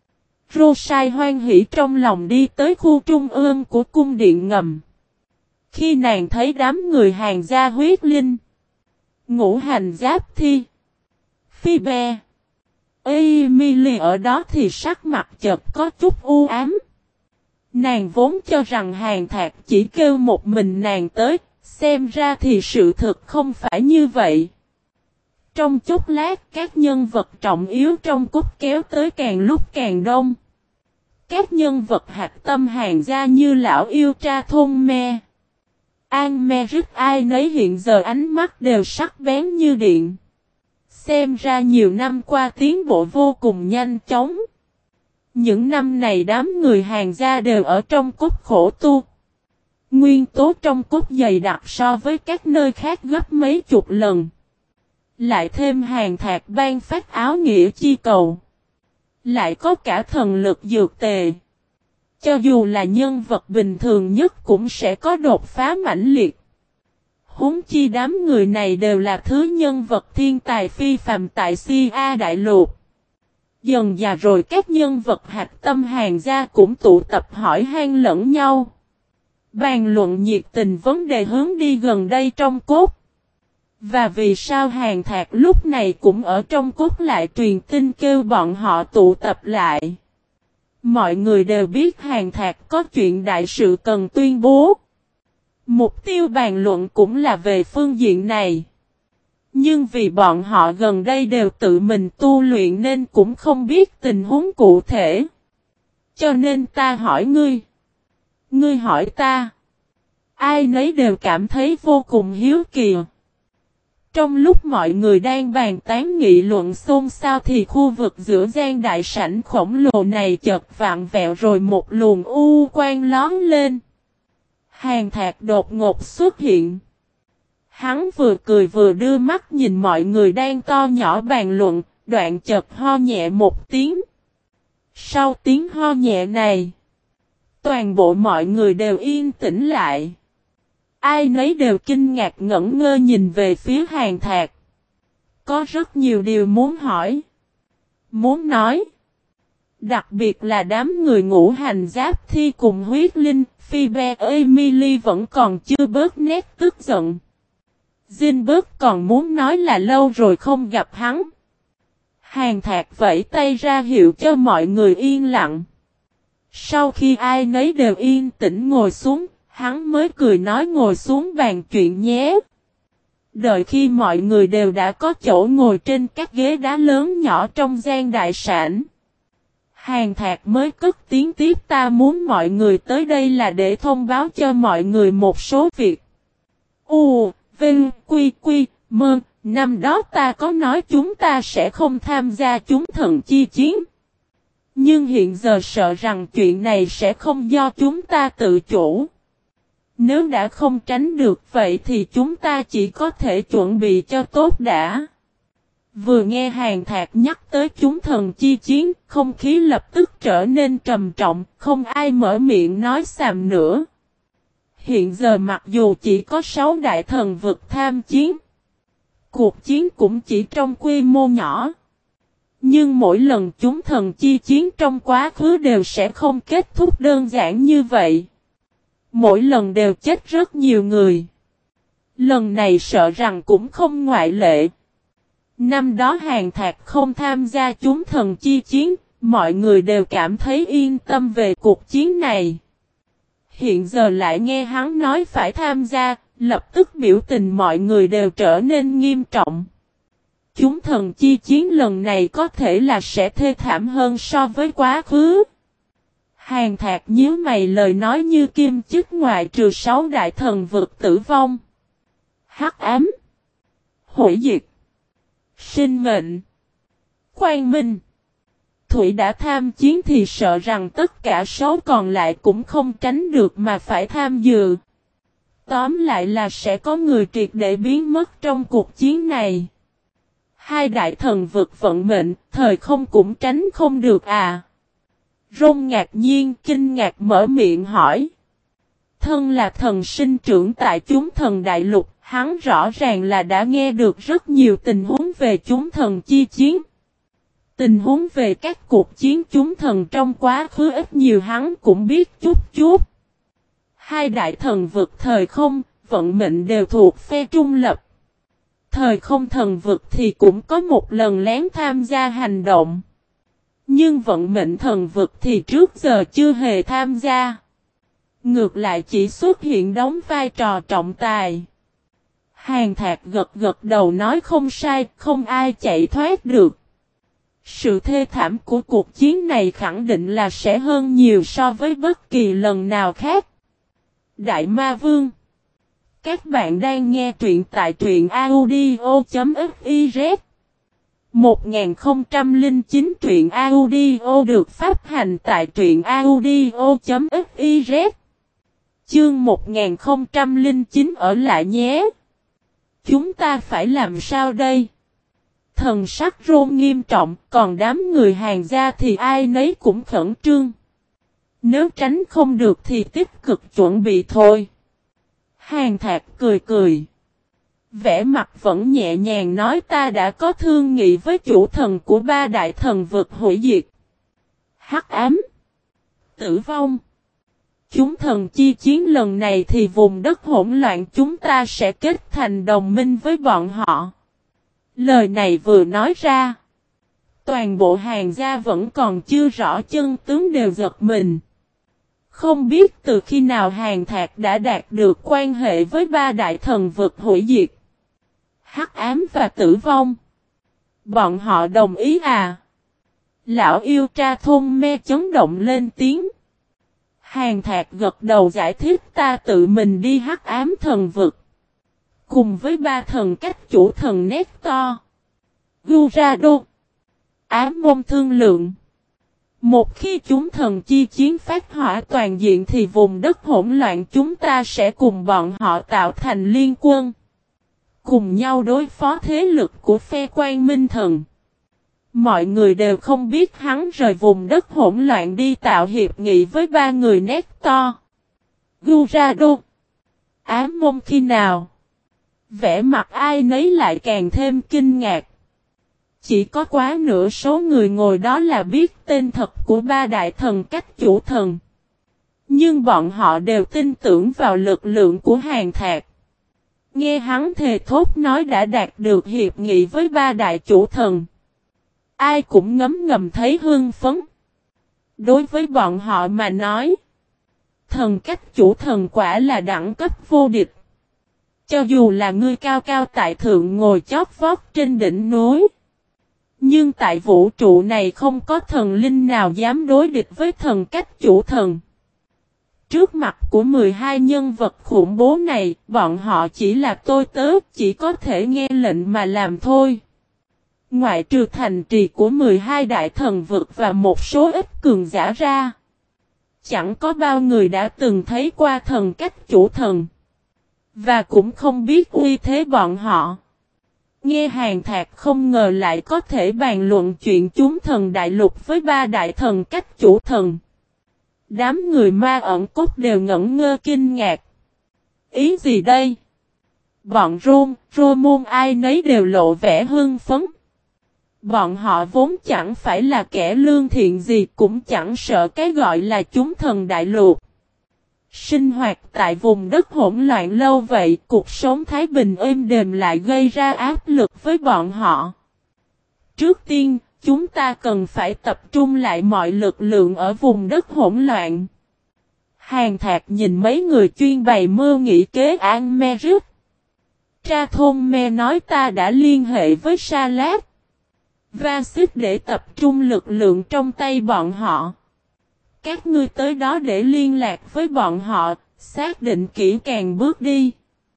Rosai hoan hỉ trong lòng đi tới khu trung ương của cung điện ngầm. Khi nàng thấy đám người Hàn gia huyết linh, ngũ hành giáp thi, phi be, Emily ở đó thì sắc mặt chợt có chút u ám. Nàng vốn cho rằng Hàn Thạc chỉ kêu một mình nàng tới, xem ra thì sự thực không phải như vậy. Trong chốc lát các nhân vật trọng yếu trong cúp kéo tới càng lúc càng đông. Các nhân vật hạch tâm hàng gia như lão yêu tra thôn me. An me rít ai nấy hiện giờ ánh mắt đều sắc bén như điện. Xem ra nhiều năm qua tiến bộ vô cùng nhanh chóng. Những năm này đám người hàng gia đều ở trong cúp khổ tu. Nguyên tố trong cúp dày đặc so với các nơi khác gấp mấy chục lần. Lại thêm hàng thạc ban phát áo nghĩa chi cầu. Lại có cả thần lực dược tề. Cho dù là nhân vật bình thường nhất cũng sẽ có đột phá mãnh liệt. Huống chi đám người này đều là thứ nhân vật thiên tài phi phàm tại Si A Đại Lục. Dần dà rồi các nhân vật hạch tâm hàng gia cũng tụ tập hỏi han lẫn nhau. Bàn luận nhiệt tình vấn đề hướng đi gần đây trong cốt. Và vì sao hàng thạc lúc này cũng ở trong cốt lại truyền tin kêu bọn họ tụ tập lại. Mọi người đều biết hàng thạc có chuyện đại sự cần tuyên bố. Mục tiêu bàn luận cũng là về phương diện này. Nhưng vì bọn họ gần đây đều tự mình tu luyện nên cũng không biết tình huống cụ thể. Cho nên ta hỏi ngươi. Ngươi hỏi ta. Ai nấy đều cảm thấy vô cùng hiếu kỳ. Trong lúc mọi người đang bàn tán nghị luận xôn xao thì khu vực giữa gian đại sảnh khổng lồ này chợt vặn vẹo rồi một luồng u quang lón lên. Hàng thạc đột ngột xuất hiện. Hắn vừa cười vừa đưa mắt nhìn mọi người đang to nhỏ bàn luận, đoạn chợt ho nhẹ một tiếng. Sau tiếng ho nhẹ này, toàn bộ mọi người đều yên tĩnh lại. Ai nấy đều kinh ngạc ngẩn ngơ nhìn về phía hàng thạc. Có rất nhiều điều muốn hỏi. Muốn nói. Đặc biệt là đám người ngũ hành giáp thi cùng huyết linh, Phoebe Emily vẫn còn chưa bớt nét tức giận. Zinberg còn muốn nói là lâu rồi không gặp hắn. Hàng thạc vẫy tay ra hiệu cho mọi người yên lặng. Sau khi ai nấy đều yên tĩnh ngồi xuống, hắn mới cười nói ngồi xuống bàn chuyện nhé. Đợi khi mọi người đều đã có chỗ ngồi trên các ghế đá lớn nhỏ trong gian đại sảnh. Hàng thạc mới cất tiếng tiếp ta muốn mọi người tới đây là để thông báo cho mọi người một số việc. Vinh, Quy, Mơ, năm đó ta có nói chúng ta sẽ không tham gia chúng thần chi chiến. Nhưng hiện giờ sợ rằng chuyện này sẽ không do chúng ta tự chủ. Nếu đã không tránh được vậy thì chúng ta chỉ có thể chuẩn bị cho tốt đã. Vừa nghe hàng thạc nhắc tới chúng thần chi chiến, không khí lập tức trở nên trầm trọng, không ai mở miệng nói xàm nữa. Hiện giờ mặc dù chỉ có 6 đại thần vực tham chiến, cuộc chiến cũng chỉ trong quy mô nhỏ. Nhưng mỗi lần chúng thần chi chiến trong quá khứ đều sẽ không kết thúc đơn giản như vậy. Mỗi lần đều chết rất nhiều người. Lần này sợ rằng cũng không ngoại lệ. Năm đó hàng thạc không tham gia chúng thần chi chiến, mọi người đều cảm thấy yên tâm về cuộc chiến này. Hiện giờ lại nghe hắn nói phải tham gia, lập tức biểu tình mọi người đều trở nên nghiêm trọng. Chúng thần chi chiến lần này có thể là sẽ thê thảm hơn so với quá khứ. Hàng thạc nhíu mày lời nói như kim chích ngoại trừ 6 đại thần vực tử vong. Hắc ám, hủy diệt, sinh mệnh, quang minh. Thủy đã tham chiến thì sợ rằng tất cả 6 còn lại cũng không tránh được mà phải tham dự. Tóm lại là sẽ có người triệt để biến mất trong cuộc chiến này. 2 đại thần vực vận mệnh, thời không cũng tránh không được à. Rôn ngạc nhiên kinh ngạc mở miệng hỏi. Thân là thần sinh trưởng tại chúng thần đại lục, hắn rõ ràng là đã nghe được rất nhiều tình huống về chúng thần chi chiến. Tình huống về các cuộc chiến chúng thần trong quá khứ ít nhiều hắn cũng biết chút chút. 2 đại thần vực thời không, vận mệnh đều thuộc phe trung lập. Thời không thần vực thì cũng có một lần lén tham gia hành động. Nhưng vận mệnh thần vực thì trước giờ chưa hề tham gia. Ngược lại chỉ xuất hiện đóng vai trò trọng tài. Hàn Thạc gật gật đầu nói không sai, không ai chạy thoát được. Sự thê thảm của cuộc chiến này khẳng định là sẽ hơn nhiều so với bất kỳ lần nào khác. Đại Ma Vương. Các bạn đang nghe truyện tại truyện audio.fiz. 1009 truyện audio được phát hành tại truyện audio.fiz. Chương 1009 ở lại nhé. Chúng ta phải làm sao đây? Thần sắc Rôn nghiêm trọng, còn đám người Hàn gia thì ai nấy cũng khẩn trương. Nếu tránh không được thì tích cực chuẩn bị thôi. Hàn Thạc cười cười. Vẻ mặt vẫn nhẹ nhàng nói ta đã có thương nghị với chủ thần của ba đại thần vực hủy diệt. Hắc ám. Tử vong. Chúng thần chi chiến lần này thì vùng đất hỗn loạn chúng ta sẽ kết thành đồng minh với bọn họ. Lời này vừa nói ra. Toàn bộ Hàn gia vẫn còn chưa rõ chân tướng đều giật mình. Không biết từ khi nào Hàn Thạc đã đạt được quan hệ với ba đại thần vực hủy diệt. Hắc ám và tử vong. Bọn họ đồng ý à? Lão yêu tra thôn me chấn động lên tiếng. Hàn Thạc gật đầu giải thích ta tự mình đi hắc ám thần vực. Cùng với ba thần cách chủ thần Nector, Gurado, ám môn thương lượng. Một khi chúng thần chi chiến phát hỏa toàn diện thì vùng đất hỗn loạn chúng ta sẽ cùng bọn họ tạo thành liên quân. Cùng nhau đối phó thế lực của phe Quang Minh Thần. Mọi người đều không biết hắn rời vùng đất hỗn loạn đi tạo hiệp nghị với ba người Nector, Gurado, ám môn khi nào. Vẻ mặt ai nấy lại càng thêm kinh ngạc. Chỉ có quá nửa số người ngồi đó là biết tên thật của ba đại thần cách chủ thần. Nhưng bọn họ đều tin tưởng vào lực lượng của Hàn Thạc. Nghe hắn thề thốt nói đã đạt được hiệp nghị với ba đại chủ thần. Ai cũng ngấm ngầm thấy hưng phấn. Đối với bọn họ mà nói, thần cách chủ thần quả là đẳng cấp vô địch. Cho dù là ngươi cao cao tại thượng ngồi chót vót trên đỉnh núi. Nhưng tại vũ trụ này không có thần linh nào dám đối địch với thần cách chủ thần. Trước mặt của 12 nhân vật khủng bố này, bọn họ chỉ là tôi tớ, chỉ có thể nghe lệnh mà làm thôi. Ngoại trừ thành trì của 12 đại thần vực và một số ít cường giả ra. Chẳng có bao người đã từng thấy qua thần cách chủ thần. Và cũng không biết uy thế bọn họ. Nghe Hàn Thạc không ngờ lại có thể bàn luận chuyện chúng thần đại lục với ba đại thần cách chủ thần. Đám người ma ẩn cốt đều ngẩn ngơ kinh ngạc. Ý gì đây? Bọn Rô môn ai nấy đều lộ vẻ hưng phấn. Bọn họ vốn chẳng phải là kẻ lương thiện gì cũng chẳng sợ cái gọi là chúng thần đại lục. Sinh hoạt tại vùng đất hỗn loạn lâu vậy, cuộc sống thái bình êm đềm lại gây ra áp lực với bọn họ. Trước tiên, chúng ta cần phải tập trung lại mọi lực lượng ở vùng đất hỗn loạn. Hàn Thạc nhìn mấy người chuyên bày mưu nghị kế an me rứt. Tra thôn me nói ta đã liên hệ với Sa Lát và xích để tập trung lực lượng trong tay bọn họ. Các ngươi tới đó để liên lạc với bọn họ, xác định kỹ càng bước đi.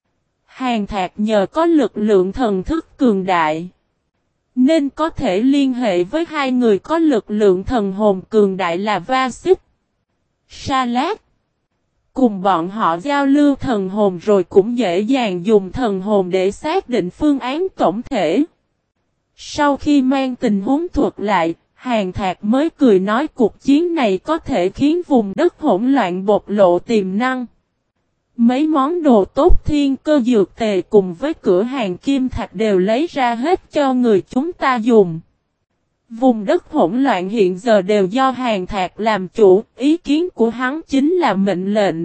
Hàn Thạc nhờ có lực lượng thần thức cường đại, nên có thể liên hệ với hai người có lực lượng thần hồn cường đại là Va-xích, Sa Lát. Cùng bọn họ giao lưu thần hồn rồi cũng dễ dàng dùng thần hồn để xác định phương án tổng thể. Sau khi mang tình huống thuật lại, Hàn Thạc mới cười nói cuộc chiến này có thể khiến vùng đất hỗn loạn bộc lộ tiềm năng. Mấy món đồ tốt thiên cơ dược tề cùng với cửa hàng kim thạch đều lấy ra hết cho người chúng ta dùng. Vùng đất hỗn loạn hiện giờ đều do Hàn Thạc làm chủ, ý kiến của hắn chính là mệnh lệnh.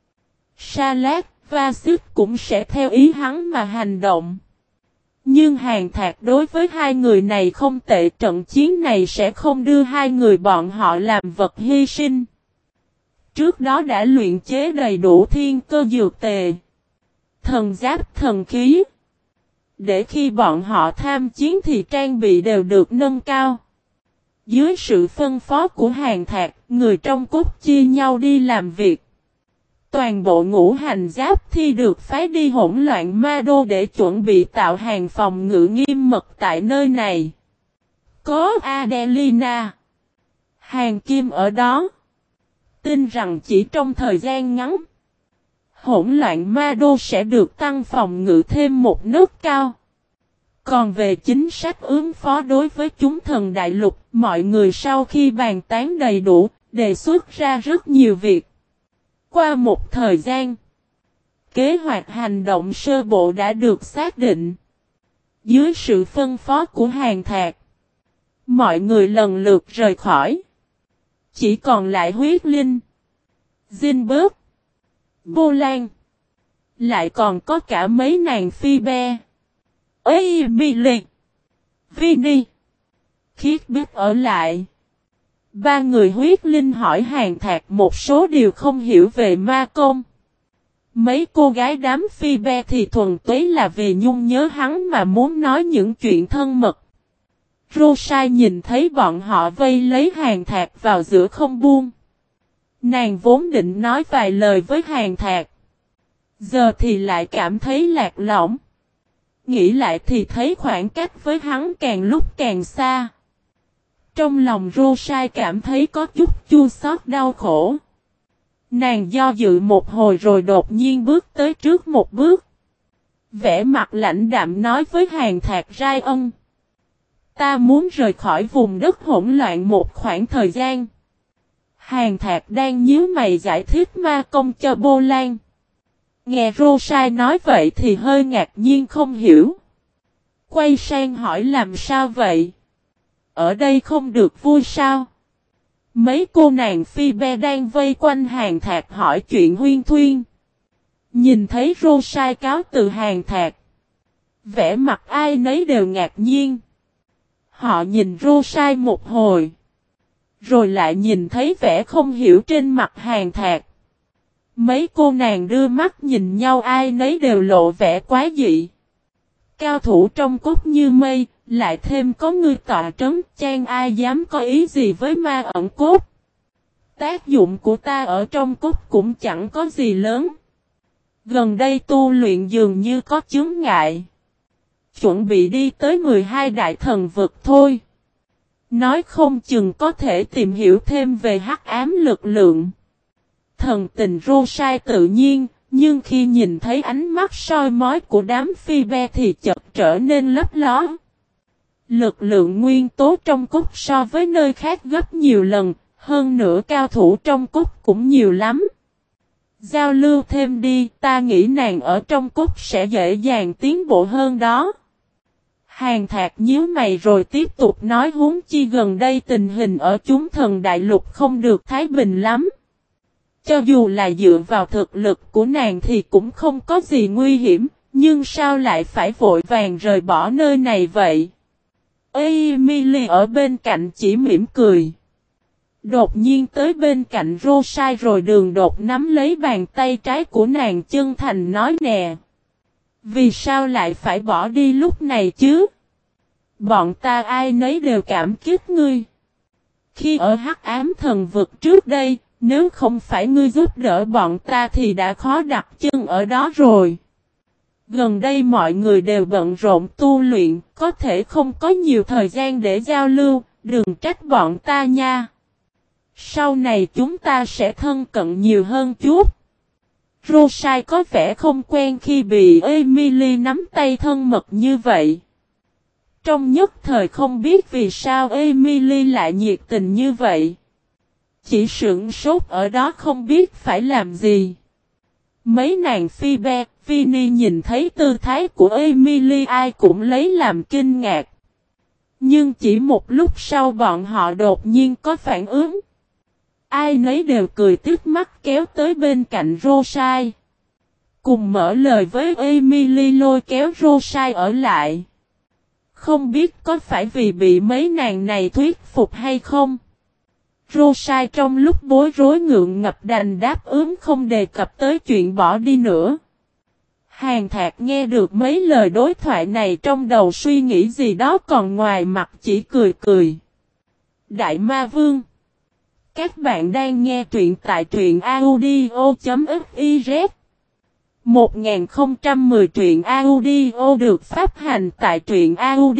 Sa Lát, Va-xích cũng sẽ theo ý hắn mà hành động. Nhưng Hàn Thạc đối với hai người này không tệ, trận chiến này sẽ không đưa hai người bọn họ làm vật hy sinh. Trước đó đã luyện chế đầy đủ thiên cơ dược tề. thần giáp thần khí. Để khi bọn họ tham chiến thì trang bị đều được nâng cao. Dưới sự phân phó của Hàn Thạc, người trong cốt chia nhau đi làm việc. Toàn bộ ngũ hành giáp thi được phái đi hỗn loạn ma đô để chuẩn bị tạo hàng phòng ngự nghiêm mật tại nơi này. Có Adelina, Hàn Kim ở đó. Tin rằng chỉ trong thời gian ngắn, hỗn loạn ma đô sẽ được tăng phòng ngự thêm một nấc cao. Còn về chính sách ứng phó đối với chúng thần đại lục, mọi người sau khi bàn tán đầy đủ, đề xuất ra rất nhiều việc. Qua một thời gian, kế hoạch hành động sơ bộ đã được xác định. Dưới sự phân phó của Hàn Thạc, mọi người lần lượt rời khỏi. Chỉ còn lại Huyết Linh, Zinberg, Vô Lan. Lại còn có cả mấy nàng phi be. Emily, Vinny, Khiết biết ở lại. Ba người Huyết Linh hỏi Hàn Thạc một số điều không hiểu về ma công. Mấy cô gái đám phi be thì thuần túy là vì nhung nhớ hắn mà muốn nói những chuyện thân mật. Rosai nhìn thấy bọn họ vây lấy Hàn Thạc vào giữa không buông. Nàng vốn định nói vài lời với Hàn Thạc. Giờ thì lại cảm thấy lạc lõng. Nghĩ lại thì thấy khoảng cách với hắn càng lúc càng xa. Trong lòng Rosai cảm thấy có chút chua xót đau khổ. Nàng do dự một hồi rồi đột nhiên bước tới trước một bước. Vẻ mặt lãnh đạm nói với Hàn Thạc Rai Ân. Ta muốn rời khỏi vùng đất hỗn loạn một khoảng thời gian. Hàn Thạc đang nhíu mày giải thích ma công cho Bô Lan. Nghe Rosai nói vậy thì hơi ngạc nhiên không hiểu. Quay sang hỏi làm sao vậy? Ở đây không được vui sao? Mấy cô nàng phi be đang vây quanh Hàn Thạc hỏi chuyện huyên thuyên. Nhìn thấy Rosai cáo từ Hàn Thạc. Vẻ mặt ai nấy đều ngạc nhiên. Họ nhìn Rosai một hồi. Rồi lại nhìn thấy vẻ không hiểu trên mặt Hàn Thạc. Mấy cô nàng đưa mắt nhìn nhau ai nấy đều lộ vẻ quá dị. Cao thủ trong cốt như mây, lại thêm có người tọa trấn, chan ai dám có ý gì với ma ẩn cốt. Tác dụng của ta ở trong cốt cũng chẳng có gì lớn. Gần đây tu luyện dường như có chướng ngại. Chuẩn bị đi tới 12 đại thần vực thôi. Nói không chừng có thể tìm hiểu thêm về hắc ám lực lượng. Thần tình Rosai tự nhiên, nhưng khi nhìn thấy ánh mắt soi mói của đám phi be thì chợt trở nên lấp ló. Lực lượng nguyên tố trong cốt so với nơi khác gấp nhiều lần, hơn nữa cao thủ trong cốt cũng nhiều lắm. Giao lưu thêm đi, ta nghĩ nàng ở trong cốt sẽ dễ dàng tiến bộ hơn đó. Hàn Thạc nhíu mày rồi tiếp tục nói huống chi gần đây tình hình ở chúng thần đại lục không được thái bình lắm. Cho dù là dựa vào thực lực của nàng thì cũng không có gì nguy hiểm, nhưng sao lại phải vội vàng rời bỏ nơi này vậy? Emily ở bên cạnh chỉ mỉm cười. Đột nhiên tới bên cạnh Rosai rồi đường đột nắm lấy bàn tay trái của nàng chân thành nói nè. Vì sao lại phải bỏ đi lúc này chứ? Bọn ta ai nấy đều cảm kích ngươi. Khi ở hắc ám thần vực trước đây, nếu không phải ngươi giúp đỡ bọn ta thì đã khó đặt chân ở đó rồi. Gần đây mọi người đều bận rộn tu luyện, có thể không có nhiều thời gian để giao lưu, đừng trách bọn ta nha. Sau này chúng ta sẽ thân cận nhiều hơn chút. Rosai có vẻ không quen khi bị Emily nắm tay thân mật như vậy. Trong nhất thời không biết vì sao Emily lại nhiệt tình như vậy. Chỉ sững sốt ở đó không biết phải làm gì. Mấy nàng phi be, Vinny nhìn thấy tư thái của Emily ai cũng lấy làm kinh ngạc. Nhưng chỉ một lúc sau bọn họ đột nhiên có phản ứng. Ai nấy đều cười tít mắt kéo tới bên cạnh Rosai. Cùng mở lời với Emily lôi kéo Rosai ở lại. Không biết có phải vì bị mấy nàng này thuyết phục hay không? Rosai trong lúc bối rối ngượng ngập đành đáp ứng không đề cập tới chuyện bỏ đi nữa. Hàn Thạc nghe được mấy lời đối thoại này trong đầu suy nghĩ gì đó còn ngoài mặt chỉ cười cười. Đại Ma Vương. Các bạn đang nghe truyện tại truyện audio.fiz. 1010 truyện audio được phát hành tại truyện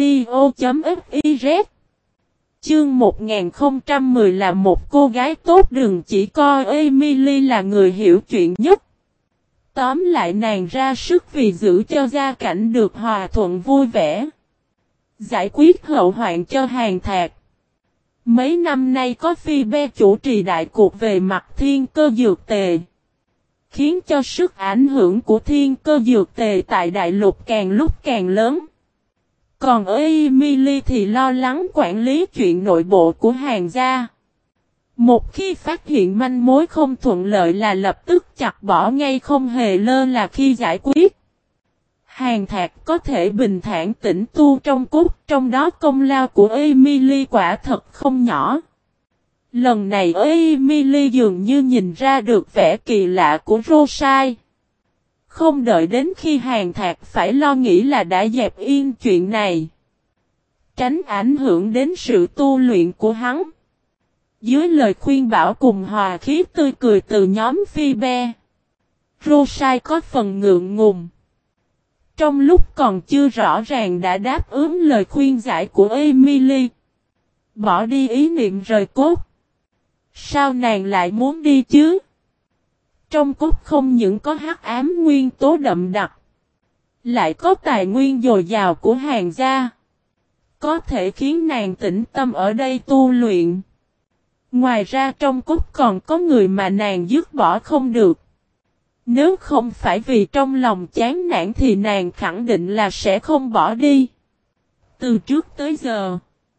audio.fiz. Chương 1010 là một cô gái tốt, đừng chỉ coi Emily là người hiểu chuyện nhất. Tóm lại nàng ra sức vì giữ cho gia cảnh được hòa thuận vui vẻ. Giải quyết hậu hoạn cho Hàn Thạc. Mấy năm nay có Phoebe chủ trì đại cuộc về mặt thiên cơ dược tề, khiến cho sức ảnh hưởng của thiên cơ dược tề tại đại lục càng lúc càng lớn. Còn ở Emily thì lo lắng quản lý chuyện nội bộ của Hàn gia. Một khi phát hiện manh mối không thuận lợi là lập tức chặt bỏ ngay, không hề lơ là khi giải quyết. Hàn Thạc có thể bình thản tĩnh tu trong cốt, trong đó công lao của Emily quả thật không nhỏ. Lần này Emily dường như nhìn ra được vẻ kỳ lạ của Rosyth. Không đợi đến khi Hàn Thạc phải lo nghĩ là đã dẹp yên chuyện này, tránh ảnh hưởng đến sự tu luyện của hắn. Dưới lời khuyên bảo cùng hòa khí tươi cười từ nhóm Phoebe, Rosyth có phần ngượng ngùng. Trong lúc còn chưa rõ ràng đã đáp ứng lời khuyên giải của Emily, bỏ đi ý niệm rời cốt. Sao nàng lại muốn đi chứ? Trong cốt không những có hắc ám nguyên tố đậm đặc, lại có tài nguyên dồi dào của Hàn gia, có thể khiến nàng tĩnh tâm ở đây tu luyện. Ngoài ra trong cốt còn có người mà nàng dứt bỏ không được. Nếu không phải vì trong lòng chán nản thì nàng khẳng định là sẽ không bỏ đi. Từ trước tới giờ,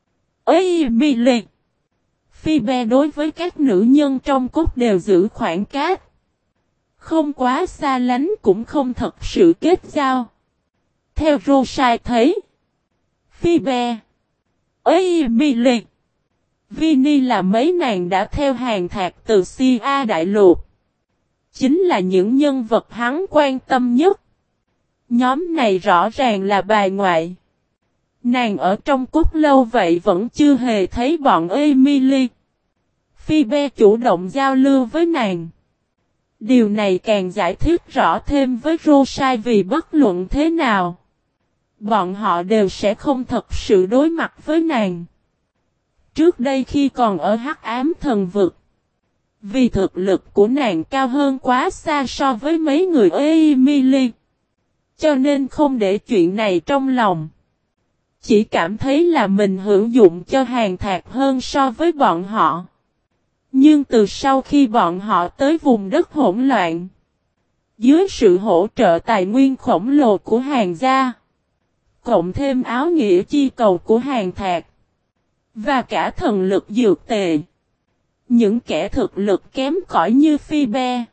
Emily, Phoebe đối với các nữ nhân trong cốt đều giữ khoảng cách. Không quá xa lánh cũng không thật sự kết giao. Theo Rosyth thấy, Phoebe, Emily, Vinny là mấy nàng đã theo Hàn Thạc từ Sia Đại Lục, chính là những nhân vật hắn quan tâm nhất. Nhóm này rõ ràng là bài ngoại. Nàng ở trong cốt lâu vậy vẫn chưa hề thấy bọn Emily, Phoebe chủ động giao lưu với nàng. Điều này càng giải thích rõ thêm với Rosyth vì bất luận thế nào, bọn họ đều sẽ không thật sự đối mặt với nàng. Trước đây khi còn ở Hắc Ám Thần Vực, vì thực lực của nàng cao hơn quá xa so với mấy người Emily, cho nên không để chuyện này trong lòng. Chỉ cảm thấy là mình hữu dụng cho Hàn Thạc hơn so với bọn họ. Nhưng từ sau khi bọn họ tới vùng đất hỗn loạn, dưới sự hỗ trợ tài nguyên khổng lồ của Hàn gia, cộng thêm áo nghĩa chi cầu của Hàn Thạc, và cả thần lực dược tề, những kẻ thực lực kém cỏi như Phoebe,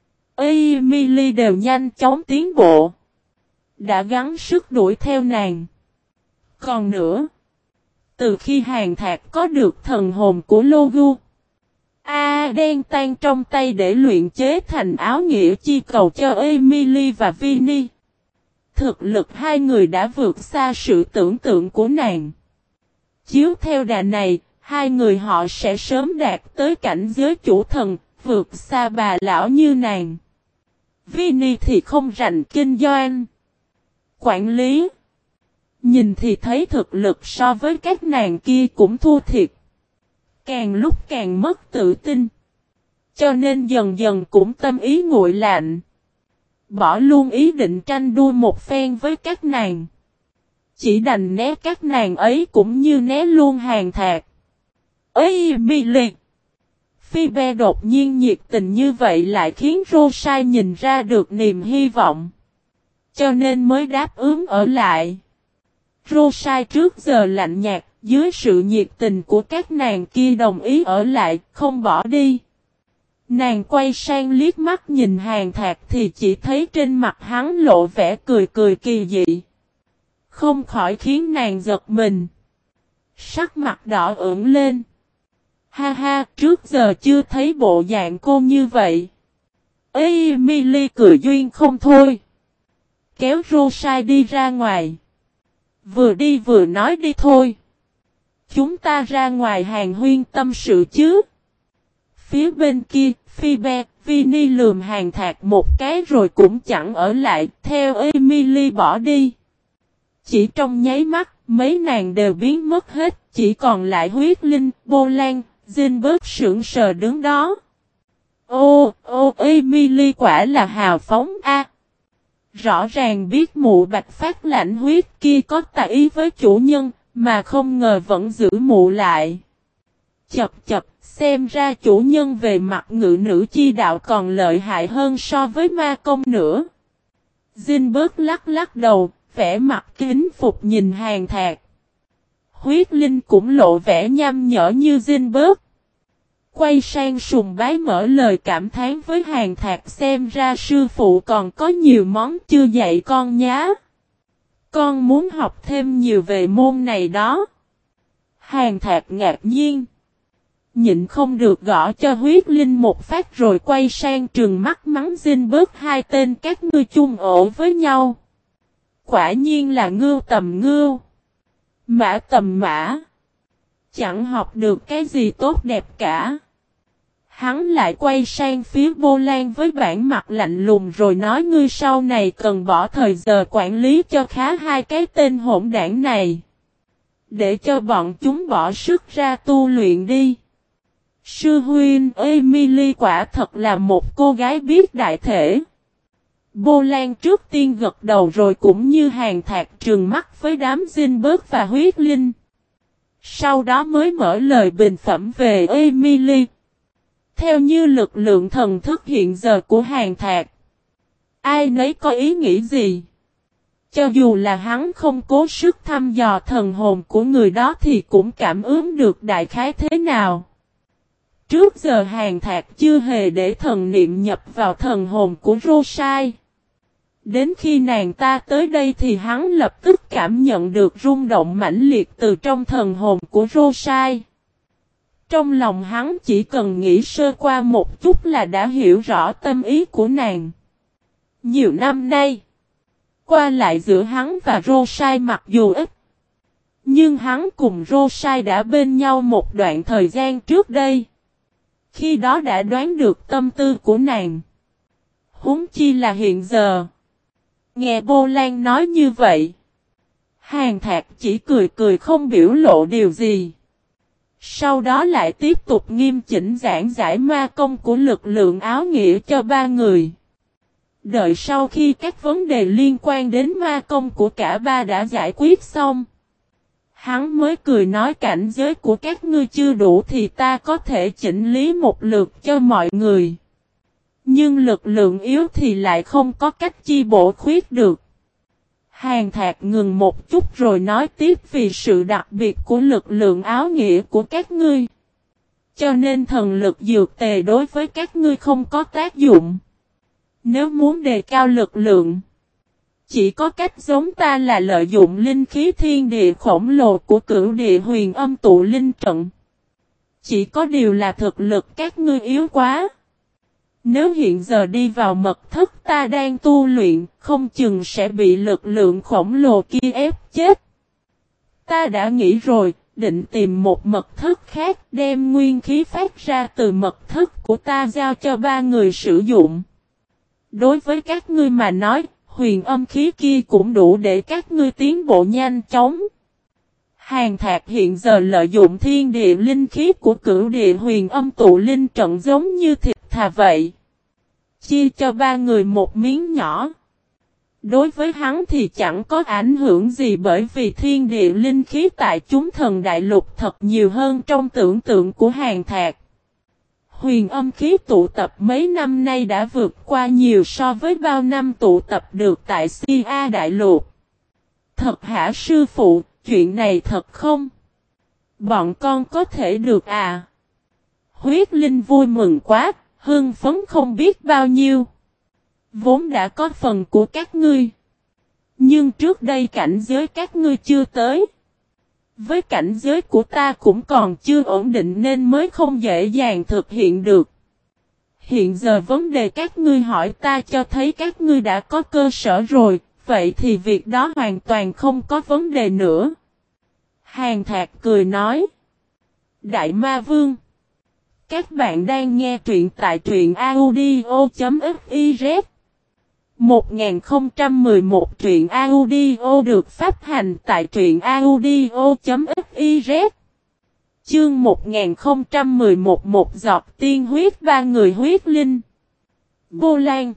Emily đều nhanh chóng tiến bộ, đã gắng sức đuổi theo nàng. Còn nữa, từ khi Hàn Thạc có được thần hồn của Logu, đen tan trong tay để luyện chế thành áo nghĩa chi cầu cho Emily và Vinny, thực lực hai người đã vượt xa sự tưởng tượng của nàng. Chiếu theo đà này, hai người họ sẽ sớm đạt tới cảnh giới chủ thần, vượt xa bà lão như nàng. Vinny thì không rành kinh doanh, quản lý. Nhìn thì thấy thực lực so với các nàng kia cũng thua thiệt. Càng lúc càng mất tự tin. Cho nên dần dần cũng tâm ý nguội lạnh. Bỏ luôn ý định tranh đua một phen với các nàng. Chỉ đành né các nàng ấy cũng như né luôn Hàn Thạc. Emily, Phoebe đột nhiên nhiệt tình như vậy lại khiến Rosyth nhìn ra được niềm hy vọng. Cho nên mới đáp ứng ở lại. Rosyth trước giờ lạnh nhạt, dưới sự nhiệt tình của các nàng kia đồng ý ở lại, không bỏ đi. Nàng quay sang liếc mắt nhìn Hàn Thạc thì chỉ thấy trên mặt hắn lộ vẻ cười cười kỳ dị. Không khỏi khiến nàng giật mình. Sắc mặt đỏ ửng lên. Ha ha, trước giờ chưa thấy bộ dạng cô như vậy. Emily cười duyên không thôi. kéo Rosai đi ra ngoài. Vừa đi vừa nói đi thôi. Chúng ta ra ngoài hàng huyên tâm sự chứ. Phía bên kia, Phoebe, Vinny lườm Hàn Thạc một cái rồi cũng chẳng ở lại, theo Emily bỏ đi. Chỉ trong nháy mắt, mấy nàng đều biến mất hết, chỉ còn lại Huyết Linh, Bolan, Zinberg sững sờ đứng đó. Ô, Emily quả là hào phóng a. Rõ ràng biết mụ Bạch Phát lãnh huyết kia có tà ý với chủ nhân, mà không ngờ vẫn giữ mụ lại. Chập chập, xem ra chủ nhân về mặt ngự nữ chi đạo còn lợi hại hơn so với ma công nữa. Zinberg lắc lắc đầu, vẻ mặt kính phục nhìn Hàn Thạc. Huyết Linh cũng lộ vẻ nham nhở như Zinberg. Quay sang sùng bái mở lời cảm thán với Hàn Thạc, xem ra sư phụ còn có nhiều món chưa dạy con nhá. Con muốn học thêm nhiều về môn này đó. Hàn Thạc ngạc nhiên. Nhịn không được gõ cho Huyết Linh một phát rồi quay sang trừng mắt mắng Zinberg, hai tên các ngươi chung ổ với nhau. Quả nhiên là ngưu tầm ngưu, mã tầm mã. Chẳng học được cái gì tốt đẹp cả. Hắn lại quay sang phía Bolan với bản mặt lạnh lùng rồi nói, ngươi sau này cần bỏ thời giờ quản lý cho khá hai cái tên hỗn đảng này. Để cho bọn chúng bỏ sức ra tu luyện đi. Sư huynh, Emily quả thật là một cô gái biết đại thể. Bolan trước tiên gật đầu rồi cũng như Hàn Thạc trừng mắt với đám Zinberg và Huyết Linh. Sau đó mới mở lời bình phẩm về Emily. Theo như lực lượng thần thức hiện giờ của Hàn Thạc, ai nấy có ý nghĩ gì? Cho dù là hắn không cố sức thăm dò thần hồn của người đó thì cũng cảm ứng được đại khái thế nào. Trước giờ Hàn Thạc chưa hề để thần niệm nhập vào thần hồn của Rosai. Đến khi nàng ta tới đây thì hắn lập tức cảm nhận được rung động mãnh liệt từ trong thần hồn của Rosai. Trong lòng hắn chỉ cần nghĩ sơ qua một chút là đã hiểu rõ tâm ý của nàng. Nhiều năm nay, qua lại giữa hắn và Rosai mặc dù ít, nhưng hắn cùng Rosai đã bên nhau một đoạn thời gian trước đây. Khi đó đã đoán được tâm tư của nàng. Huống chi là hiện giờ. Nghe Bolan nói như vậy, Hàn Thạc chỉ cười cười không biểu lộ điều gì. Sau đó lại tiếp tục nghiêm chỉnh giảng giải ma công của lực lượng áo nghĩa cho ba người. Đợi sau khi các vấn đề liên quan đến ma công của cả ba đã giải quyết xong, hắn mới cười nói, cảnh giới của các ngươi chưa đủ thì ta có thể chỉnh lý một lượt cho mọi người. Nhưng lực lượng yếu thì lại không có cách chi bổ khuyết được. Hàn Thạc ngừng một chút rồi nói tiếp, vì sự đặc biệt của lực lượng áo nghĩa của các ngươi, cho nên thần lực dược tề đối với các ngươi không có tác dụng. Nếu muốn đề cao lực lượng, chỉ có cách giống ta là lợi dụng linh khí thiên địa khổng lồ của Cửu Địa Huyền Âm tụ linh trận. Chỉ có điều là thực lực các ngươi yếu quá. Nếu hiện giờ đi vào mật thất ta đang tu luyện, không chừng sẽ bị lực lượng khổng lồ kia ép chết. Ta đã nghĩ rồi, định tìm một mật thất khác, đem nguyên khí phát ra từ mật thất của ta giao cho ba người sử dụng. Đối với các ngươi mà nói, huyền âm khí kia cũng đủ để các ngươi tiến bộ nhanh chóng. Hàn Thạc hiện giờ lợi dụng thiên địa linh khí của Cửu Địa Huyền Âm tụ linh trận giống như thịt thà vậy. Chia cho ba người một miếng nhỏ. Đối với hắn thì chẳng có ảnh hưởng gì, bởi vì thiên địa linh khí tại chúng thần đại lục thật nhiều hơn trong tưởng tượng của Hàn Thạc. Huyền âm khí tụ tập mấy năm nay đã vượt qua nhiều so với bao năm tụ tập được tại Sia đại lục. Thật hả sư phụ, chuyện này thật không? Bọn con có thể được à? Huyết Linh vui mừng quá, hưng phấn không biết bao nhiêu. Vốn đã có phần của các ngươi. Nhưng trước đây cảnh giới các ngươi chưa tới. Với cảnh giới của ta cũng còn chưa ổn định nên mới không dễ dàng thực hiện được. Hiện giờ vấn đề các ngươi hỏi ta cho thấy các ngươi đã có cơ sở rồi, vậy thì việc đó hoàn toàn không có vấn đề nữa. Hàn Thạc cười nói. Đại Ma Vương. Các bạn đang nghe truyện tại truyện audio.fiz. 1011 truyện audio được phát hành tại truyện audio.fiz. Chương 1011 một giọt tiên huyết ba người huyết linh. Vô Lan.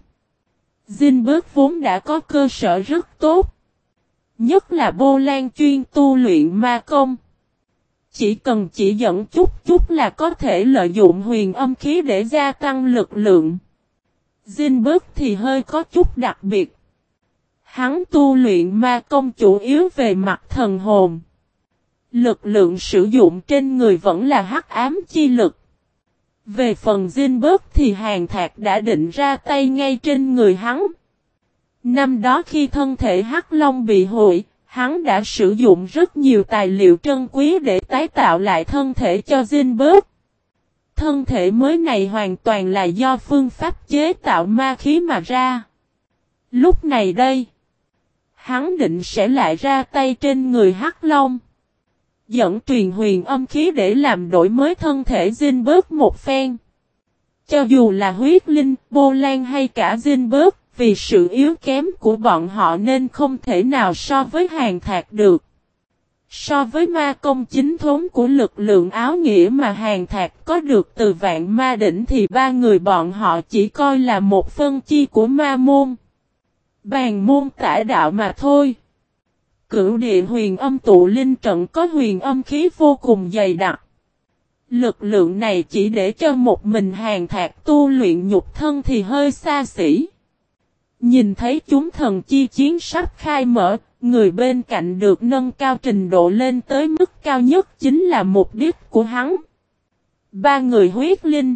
Dinh vốn đã có cơ sở rất tốt. Nhất là Vô Lan chuyên tu luyện ma công. Chỉ cần chỉ dẫn chút là có thể lợi dụng huyền âm khí để gia tăng lực lượng. Dinh thì hơi có chút đặc biệt. Hắn tu luyện ma công chủ yếu về mặt thần hồn. Lực lượng sử dụng trên người vẫn là hắc ám chi lực. Về phần Dinh thì Hàn Thạc đã định ra tay ngay trên người hắn. Năm đó khi thân thể Hắc Long bị hủy, hắn đã sử dụng rất nhiều tài liệu trân quý để tái tạo lại thân thể cho Dinh. Thân thể mới này hoàn toàn là do phương pháp chế tạo ma khí mà ra. Lúc này đây, hắn định sẽ lại ra tay trên người Hắc Long. Dẫn truyền huyền âm khí để làm đổi mới thân thể Dinh một phen. Cho dù là huyết linh, Vô Lan hay cả Dinh vì sự yếu kém của bọn họ nên không thể nào so với Hàn Thạc được. So với ma công chính thống của lực lượng áo nghĩa mà Hàn Thạc có được từ Vạn Ma Đỉnh thì ba người bọn họ chỉ coi là một phân chi của ma môn. Bàn môn tả đạo mà thôi. Cửu địa huyền âm tụ linh trận có huyền âm khí vô cùng dày đặc. Lực lượng này chỉ để cho một mình Hàn Thạc tu luyện nhục thân thì hơi xa xỉ. Nhìn thấy chúng thần chi chiến sắp khai mở, người bên cạnh được nâng cao trình độ lên tới mức cao nhất chính là mục đích của hắn. Ba người huyết linh.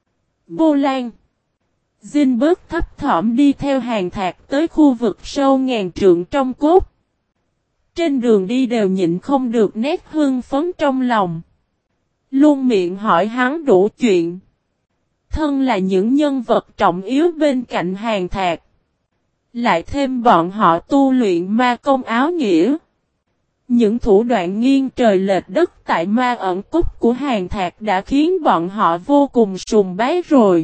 Vô Lan. Dinh thấp thỏm đi theo Hàn Thạc tới khu vực sâu ngàn trượng trong cốt. Trên đường đi đều nhịn không được nét hưng phấn trong lòng. Luôn miệng hỏi hắn đủ chuyện. Thân là những nhân vật trọng yếu bên cạnh Hàn Thạc. Lại thêm bọn họ tu luyện ma công áo nghĩa. Những thủ đoạn nghiêng trời lệch đất tại ma ẩn cốt của Hàn Thạc đã khiến bọn họ vô cùng sùng bái rồi.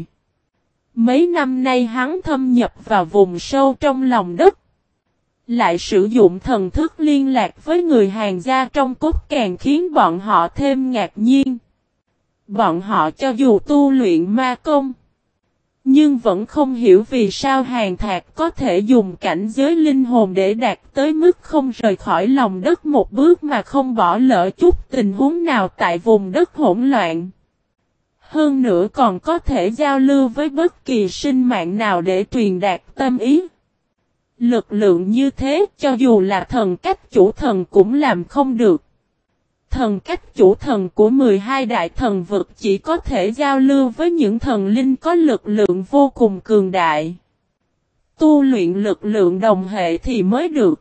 Mấy năm nay hắn thâm nhập vào vùng sâu trong lòng đất. Lại sử dụng thần thức liên lạc với người Hàn gia trong cốt càng khiến bọn họ thêm ngạc nhiên. Bọn họ cho dù tu luyện ma công, nhưng vẫn không hiểu vì sao Hàn Thạc có thể dùng cảnh giới linh hồn để đạt tới mức không rời khỏi lòng đất một bước mà không bỏ lỡ chút tình huống nào tại vùng đất hỗn loạn. Hơn nữa còn có thể giao lưu với bất kỳ sinh mạng nào để truyền đạt tâm ý. Lực lượng như thế cho dù là thần cách chủ thần cũng làm không được. Thần cách chủ thần của 12 đại thần vực chỉ có thể giao lưu với những thần linh có lực lượng vô cùng cường đại. Tu luyện lực lượng đồng hệ thì mới được.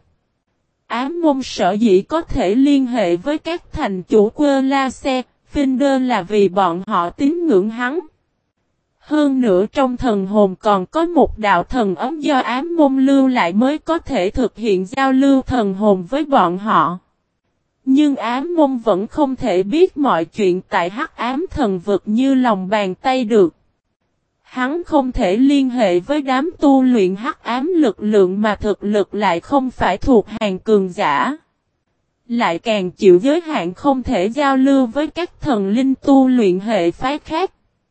Ám môn sở dĩ có thể liên hệ với các thành chủ quơ la xe, Finder là vì bọn họ tín ngưỡng hắn. Hơn nữa trong thần hồn còn có một đạo thần ấm do ám môn lưu lại mới có thể thực hiện giao lưu thần hồn với bọn họ. Nhưng ám môn vẫn không thể biết mọi chuyện tại hắc ám thần vực như lòng bàn tay được. Hắn không thể liên hệ với đám tu luyện hắc ám lực lượng mà thực lực lại không phải thuộc hàng cường giả. Lại càng chịu giới hạn không thể giao lưu với các thần linh tu luyện hệ phái khác.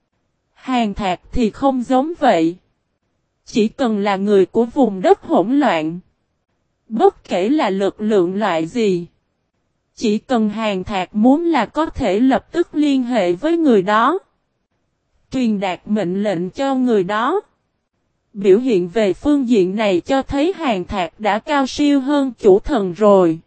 Hàn Thạc thì không giống vậy. Chỉ cần là người của vùng đất hỗn loạn. Bất kể là lực lượng loại gì. Chỉ cần Hàn Thạc muốn là có thể lập tức liên hệ với người đó. Truyền đạt mệnh lệnh cho người đó. Biểu hiện về phương diện này cho thấy Hàn Thạc đã cao siêu hơn chủ thần rồi.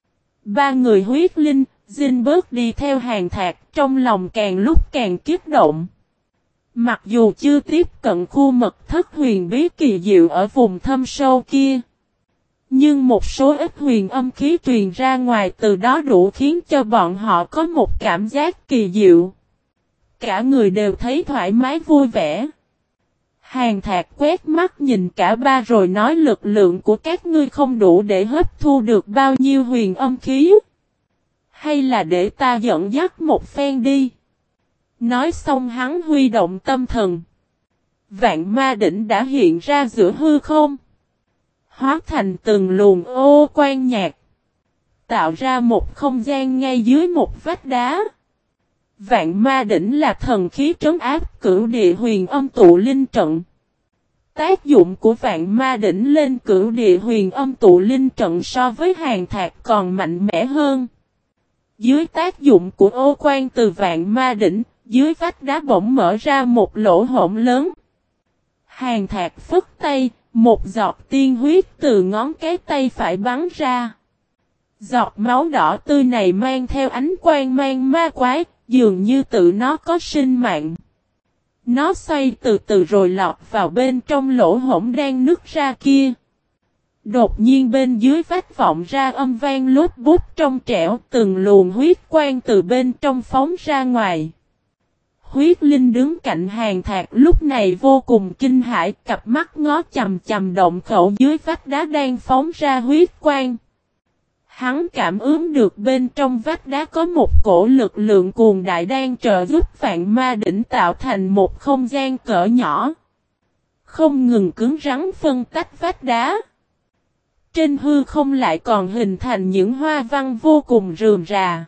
Ba người huyết linh, Dinh đi theo Hàn Thạc trong lòng càng lúc càng kích động. Mặc dù chưa tiếp cận khu mật thất huyền bí kỳ diệu ở vùng thâm sâu kia. Nhưng một số ít huyền âm khí truyền ra ngoài từ đó đủ khiến cho bọn họ có một cảm giác kỳ diệu. Cả người đều thấy thoải mái vui vẻ. Hàn Thạc quét mắt nhìn cả ba rồi nói lực lượng của các ngươi không đủ để hấp thu được bao nhiêu huyền âm khí. Hay là để ta dẫn dắt một phen đi. Nói xong hắn huy động tâm thần. Vạn ma đỉnh đã hiện ra giữa hư không. Hóa thành từng luồng ô quang nhạt. Tạo ra một không gian ngay dưới một vách đá. Vạn ma đỉnh là thần khí trấn áp cửu địa huyền âm tụ linh trận. Tác dụng của vạn ma đỉnh lên cửu địa huyền âm tụ linh trận so với Hàn Thạc còn mạnh mẽ hơn. Dưới tác dụng của ô quang từ vạn ma đỉnh, dưới vách đá bỗng mở ra một lỗ hổng lớn. Hàn Thạc phất tay, một giọt tiên huyết từ ngón cái tay phải bắn ra. Giọt máu đỏ tươi này mang theo ánh quang mang ma quái, dường như tự nó có sinh mạng. Nó xoay từ từ rồi lọt vào bên trong lỗ hổng đang nứt ra kia. Đột nhiên bên dưới vách vọng ra âm vang lốt bút trong trẻo, từng luồng huyết quang từ bên trong phóng ra ngoài. Huyết Linh đứng cạnh Hàn Thạc lúc này vô cùng kinh hãi, cặp mắt ngó chằm chằm động khẩu dưới vách đá đang phóng ra huyết quang. Hắn cảm ứng được bên trong vách đá có một cổ lực lượng cuồng đại đang trợ giúp vạn ma đỉnh tạo thành một không gian cỡ nhỏ. Không ngừng cứng rắn phân tách vách đá. Trên hư không lại còn hình thành những hoa văn vô cùng rườm rà.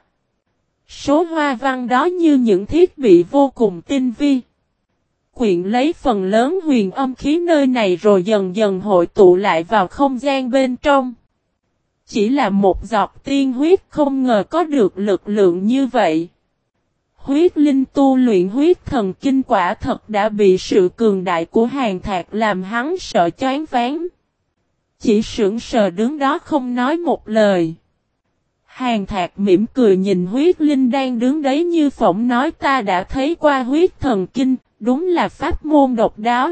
Số hoa văn đó như những thiết bị vô cùng tinh vi. Quyện lấy phần lớn huyền âm khí nơi này rồi dần dần hội tụ lại vào không gian bên trong. Chỉ là một giọt tiên huyết không ngờ có được lực lượng như vậy. Huyết Linh tu luyện huyết thần kinh quả thật đã bị sự cường đại của Hàn Thạc làm hắn sợ choáng váng. Chỉ sững sờ đứng đó không nói một lời. Hàn Thạc mỉm cười nhìn Huyết Linh đang đứng đấy như phỏng nói ta đã thấy qua huyết thần kinh, đúng là pháp môn độc đáo.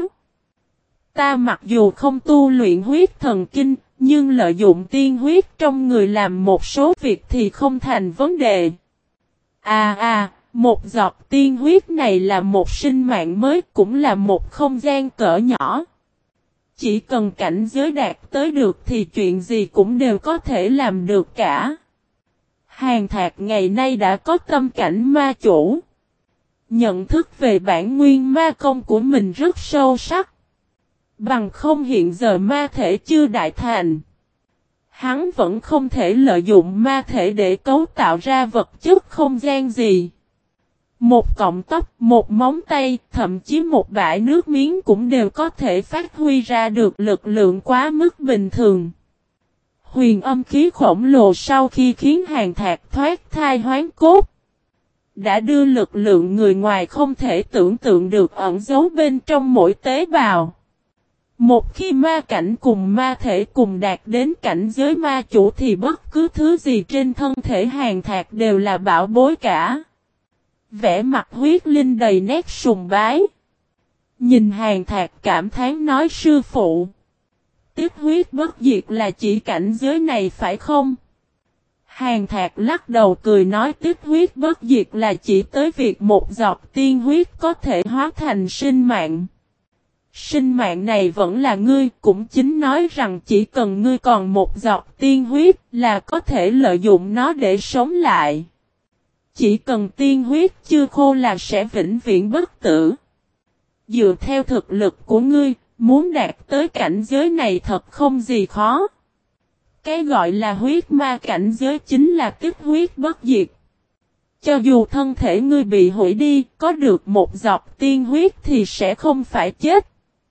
Ta mặc dù không tu luyện huyết thần kinh, nhưng lợi dụng tiên huyết trong người làm một số việc thì không thành vấn đề. Một giọt tiên huyết này là một sinh mạng mới, cũng là một không gian cỡ nhỏ. Chỉ cần cảnh giới đạt tới được thì chuyện gì cũng đều có thể làm được cả. Hàn Thạc ngày nay đã có tâm cảnh ma chủ. Nhận thức về bản nguyên ma công của mình rất sâu sắc. Bằng không hiện giờ ma thể chưa đại thành. Hắn vẫn không thể lợi dụng ma thể để cấu tạo ra vật chất không gian gì. Một cọng tóc, một móng tay, thậm chí một bãi nước miếng cũng đều có thể phát huy ra được lực lượng quá mức bình thường. Huyền âm khí khổng lồ sau khi khiến Hàn Thạc thoát thai hoán cốt, đã đưa lực lượng người ngoài không thể tưởng tượng được ẩn giấu bên trong mỗi tế bào. Một khi ma cảnh cùng ma thể cùng đạt đến cảnh giới ma chủ thì bất cứ thứ gì trên thân thể Hàn Thạc đều là bảo bối cả. Vẻ mặt Huyết Linh đầy nét sùng bái. Nhìn Hàn Thạc cảm thán nói sư phụ. Tiếp huyết bất diệt là chỉ cảnh giới này phải không? Hàn Thạc lắc đầu cười nói tiếp huyết bất diệt là chỉ tới việc một giọt tiên huyết có thể hóa thành sinh mạng. Sinh mạng này vẫn là ngươi, cũng chính nói rằng chỉ cần ngươi còn một giọt tiên huyết là có thể lợi dụng nó để sống lại. Chỉ cần tiên huyết chưa khô là sẽ vĩnh viễn bất tử. Dựa theo thực lực của ngươi, muốn đạt tới cảnh giới này thật không gì khó. Cái gọi là huyết ma cảnh giới chính là tiếp huyết bất diệt. Cho dù thân thể ngươi bị hủy đi, có được một giọt tiên huyết thì sẽ không phải chết.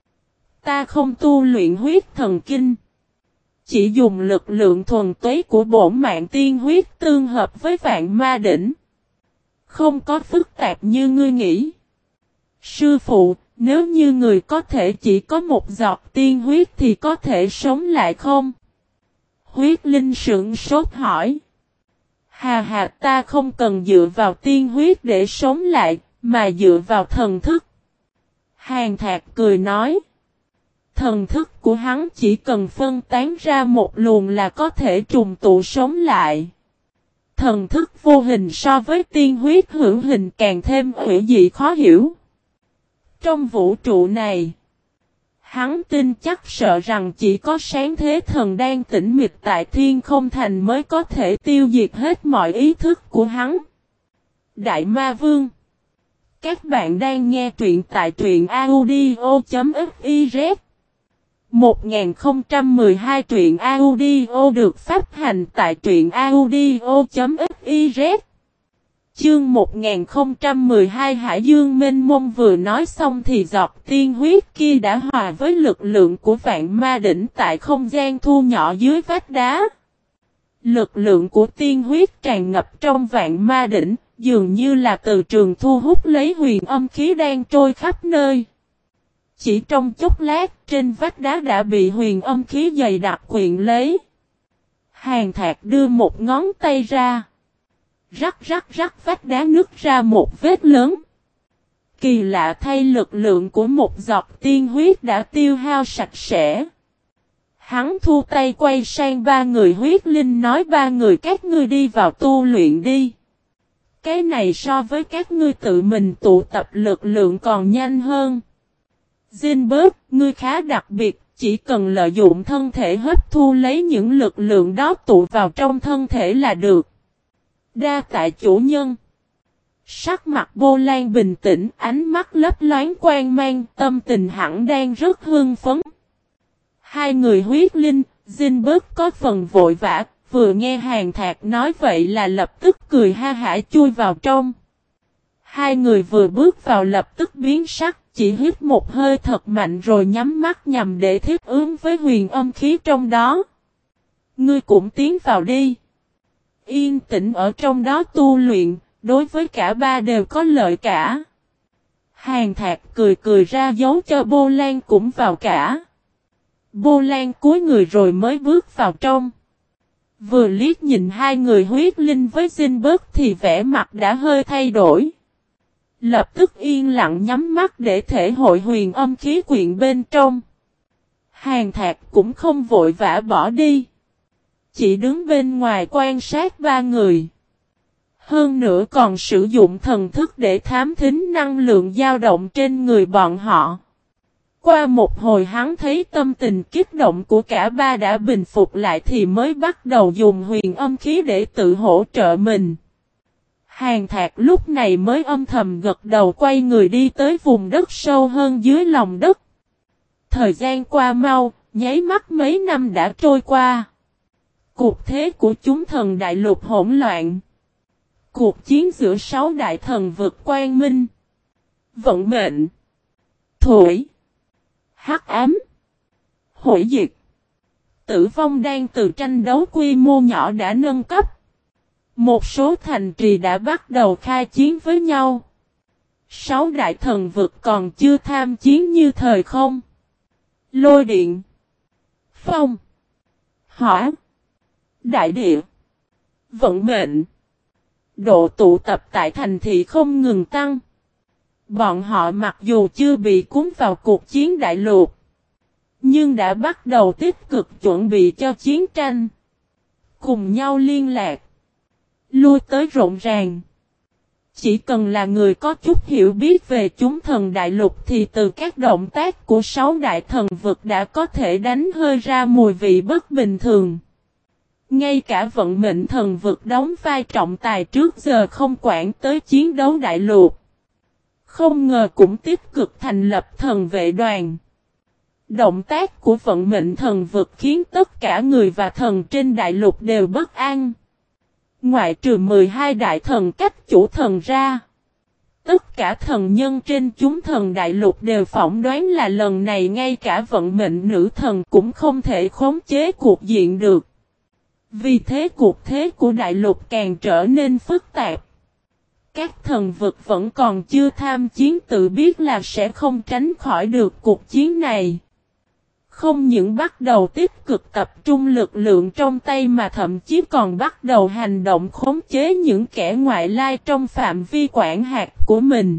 Ta không tu luyện huyết thần kinh. Chỉ dùng lực lượng thuần túy của bổn mạng tiên huyết tương hợp với vạn ma đỉnh. Không có phức tạp như ngươi nghĩ. Sư phụ, nếu như người có thể chỉ có một giọt tiên huyết thì có thể sống lại không? Huyết Linh sững sốt hỏi. Hà ta không cần dựa vào tiên huyết để sống lại, mà dựa vào thần thức. Hàn Thạc cười nói. Thần thức của hắn chỉ cần phân tán ra một luồng là có thể trùng tụ sống lại. Thần thức vô hình so với tiên huyết hữu hình càng thêm hữu dị khó hiểu. Trong vũ trụ này, Hắn tin chắc sợ rằng chỉ có sáng thế thần đang tĩnh mịch tại Thiên Không Thành mới có thể tiêu diệt hết mọi ý thức của hắn. Đại Ma Vương. Các bạn đang nghe truyện tại truyện audio.fiz. 1012 truyện audio được phát hành tại truyện audio.fiz. Chương 1012 Hải Dương mênh mông vừa nói xong thì giọt tiên huyết kia đã hòa với lực lượng của vạn ma đỉnh tại không gian thu nhỏ dưới vách đá. Lực lượng của tiên huyết tràn ngập trong vạn ma đỉnh, dường như là từ trường thu hút lấy huyền âm khí đang trôi khắp nơi. Chỉ trong chốc lát, trên vách đá đã bị huyền âm khí dày đặc quyện lấy. Hàn Thạc đưa một ngón tay ra. Rắc rắc rắc vách đá nứt ra một vết lớn. Kỳ lạ thay lực lượng của một giọt tiên huyết đã tiêu hao sạch sẽ. Hắn thu tay quay sang ba người huyết linh nói ba người các ngươi đi vào tu luyện đi. Cái này so với các ngươi tự mình tụ tập lực lượng còn nhanh hơn. Zinberg, ngươi khá đặc biệt, chỉ cần lợi dụng thân thể hấp thu lấy những lực lượng đó tụ vào trong thân thể là được. Đa tạ chủ nhân. Sắc mặt Bô Lan bình tĩnh, ánh mắt lấp loáng quang mang, tâm tình hẳn đang rất hưng phấn. Hai người huyết linh, Zinberg có phần vội vã, vừa nghe Hàn Thạc nói vậy là lập tức cười ha hả chui vào trong. Hai người vừa bước vào lập tức biến sắc, chỉ hít một hơi thật mạnh rồi nhắm mắt nhằm để thiết ứng với huyền âm khí trong đó. Ngươi cũng tiến vào đi. Yên tĩnh ở trong đó tu luyện, đối với cả ba đều có lợi cả. Hàn Thạc cười cười ra dấu cho Bô Lan cũng vào cả. Bô Lan cúi người rồi mới bước vào trong. Vừa liếc nhìn hai người huyết linh với Zinberg thì vẻ mặt đã hơi thay đổi. Lập tức yên lặng nhắm mắt để thể hội huyền âm khí quyện bên trong. Hàn Thạc cũng không vội vã bỏ đi. Chỉ đứng bên ngoài quan sát ba người. Hơn nữa còn sử dụng thần thức để thám thính năng lượng dao động trên người bọn họ. Qua một hồi hắn thấy tâm tình kích động của cả ba đã bình phục lại thì mới bắt đầu dùng huyền âm khí để tự hỗ trợ mình. Hàn Thạc lúc này mới âm thầm gật đầu quay người đi tới vùng đất sâu hơn dưới lòng đất. Thời gian qua mau, nháy mắt mấy năm đã trôi qua. Cuộc thế của chúng thần đại lục hỗn loạn. Cuộc chiến giữa 6 đại thần vực quang minh, vận mệnh, thủy, hắc ám, hủy diệt, tử vong đang từ tranh đấu quy mô nhỏ đã nâng cấp. Một số thành trì đã bắt đầu khai chiến với nhau. 6 đại thần vực còn chưa tham chiến như thời không, lôi điện, phong, hỏa, đại địa, vận mệnh. Độ tụ tập tại thành thị không ngừng tăng. Bọn họ mặc dù chưa bị cuốn vào cuộc chiến đại lục, nhưng đã bắt đầu tích cực chuẩn bị cho chiến tranh. Cùng nhau liên lạc, lui tới rộn ràng. Chỉ cần là người có chút hiểu biết về chúng thần đại lục thì từ các động tác của 6 đại thần vực đã có thể đánh hơi ra mùi vị bất bình thường. Ngay cả vận mệnh thần vực đóng vai trọng tài trước giờ không quản tới chiến đấu đại lục. Không ngờ cũng tích cực thành lập thần vệ đoàn. Động tác của vận mệnh thần vực khiến tất cả người và thần trên đại lục đều bất an. Ngoại trừ 12 đại thần cách chủ thần ra. Tất cả thần nhân trên chúng thần đại lục đều phỏng đoán là lần này ngay cả vận mệnh nữ thần cũng không thể khống chế cuộc diện được. Vì thế cuộc thế của đại lục càng trở nên phức tạp. Các thần vực vẫn còn chưa tham chiến tự biết là sẽ không tránh khỏi được cuộc chiến này. Không những bắt đầu tích cực tập trung lực lượng trong tay mà thậm chí còn bắt đầu hành động khống chế những kẻ ngoại lai trong phạm vi quản hạt của mình.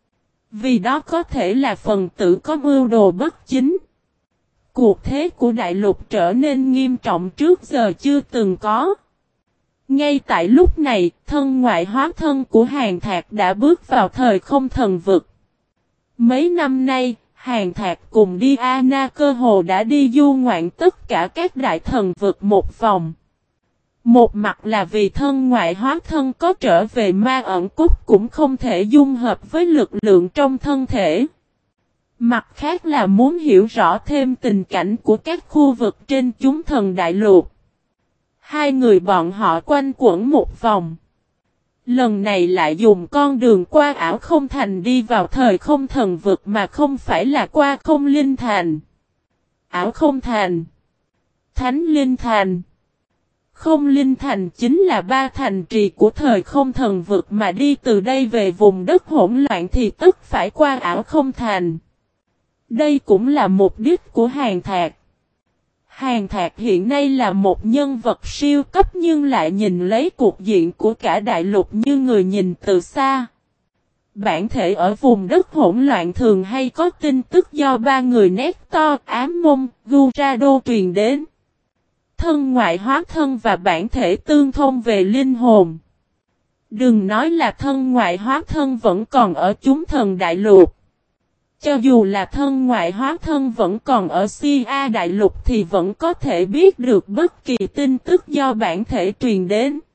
Vì đó có thể là phần tử có mưu đồ bất chính. Cuộc thế của đại lục trở nên nghiêm trọng trước giờ chưa từng có. Ngay tại lúc này, thân ngoại hóa thân của Hàn Thạc đã bước vào thời không thần vực. Mấy năm nay, Hàn Thạc cùng Diana cơ hồ đã đi du ngoạn tất cả các đại thần vực một vòng. Một mặt là vì thân ngoại hóa thân có trở về ma ẩn cốt cũng không thể dung hợp với lực lượng trong thân thể. Mặt khác là muốn hiểu rõ thêm tình cảnh của các khu vực trên chúng thần đại lục. Hai người bọn họ quanh quẩn một vòng. Lần này lại dùng con đường qua ảo không thành đi vào thời không thần vực mà không phải là qua không linh thành. Ảo không thành. Thánh linh thành. Không linh thành chính là ba thành trì của thời không thần vực mà đi từ đây về vùng đất hỗn loạn thì tất phải qua ảo không thành. Đây cũng là mục đích của Hàn Thạc. Hàn Thạc hiện nay là một nhân vật siêu cấp nhưng lại nhìn lấy cuộc diện của cả đại lục như người nhìn từ xa. Bản thể ở vùng đất hỗn loạn thường hay có tin tức do ba người Nector, Ám Mông, Gurado truyền đến. Thân ngoại hóa thân và bản thể tương thông về linh hồn. Đừng nói là thân ngoại hóa thân vẫn còn ở chúng thần đại lục. Cho dù là thân ngoại hóa thân vẫn còn ở Sia đại lục thì vẫn có thể biết được bất kỳ tin tức do bản thể truyền đến.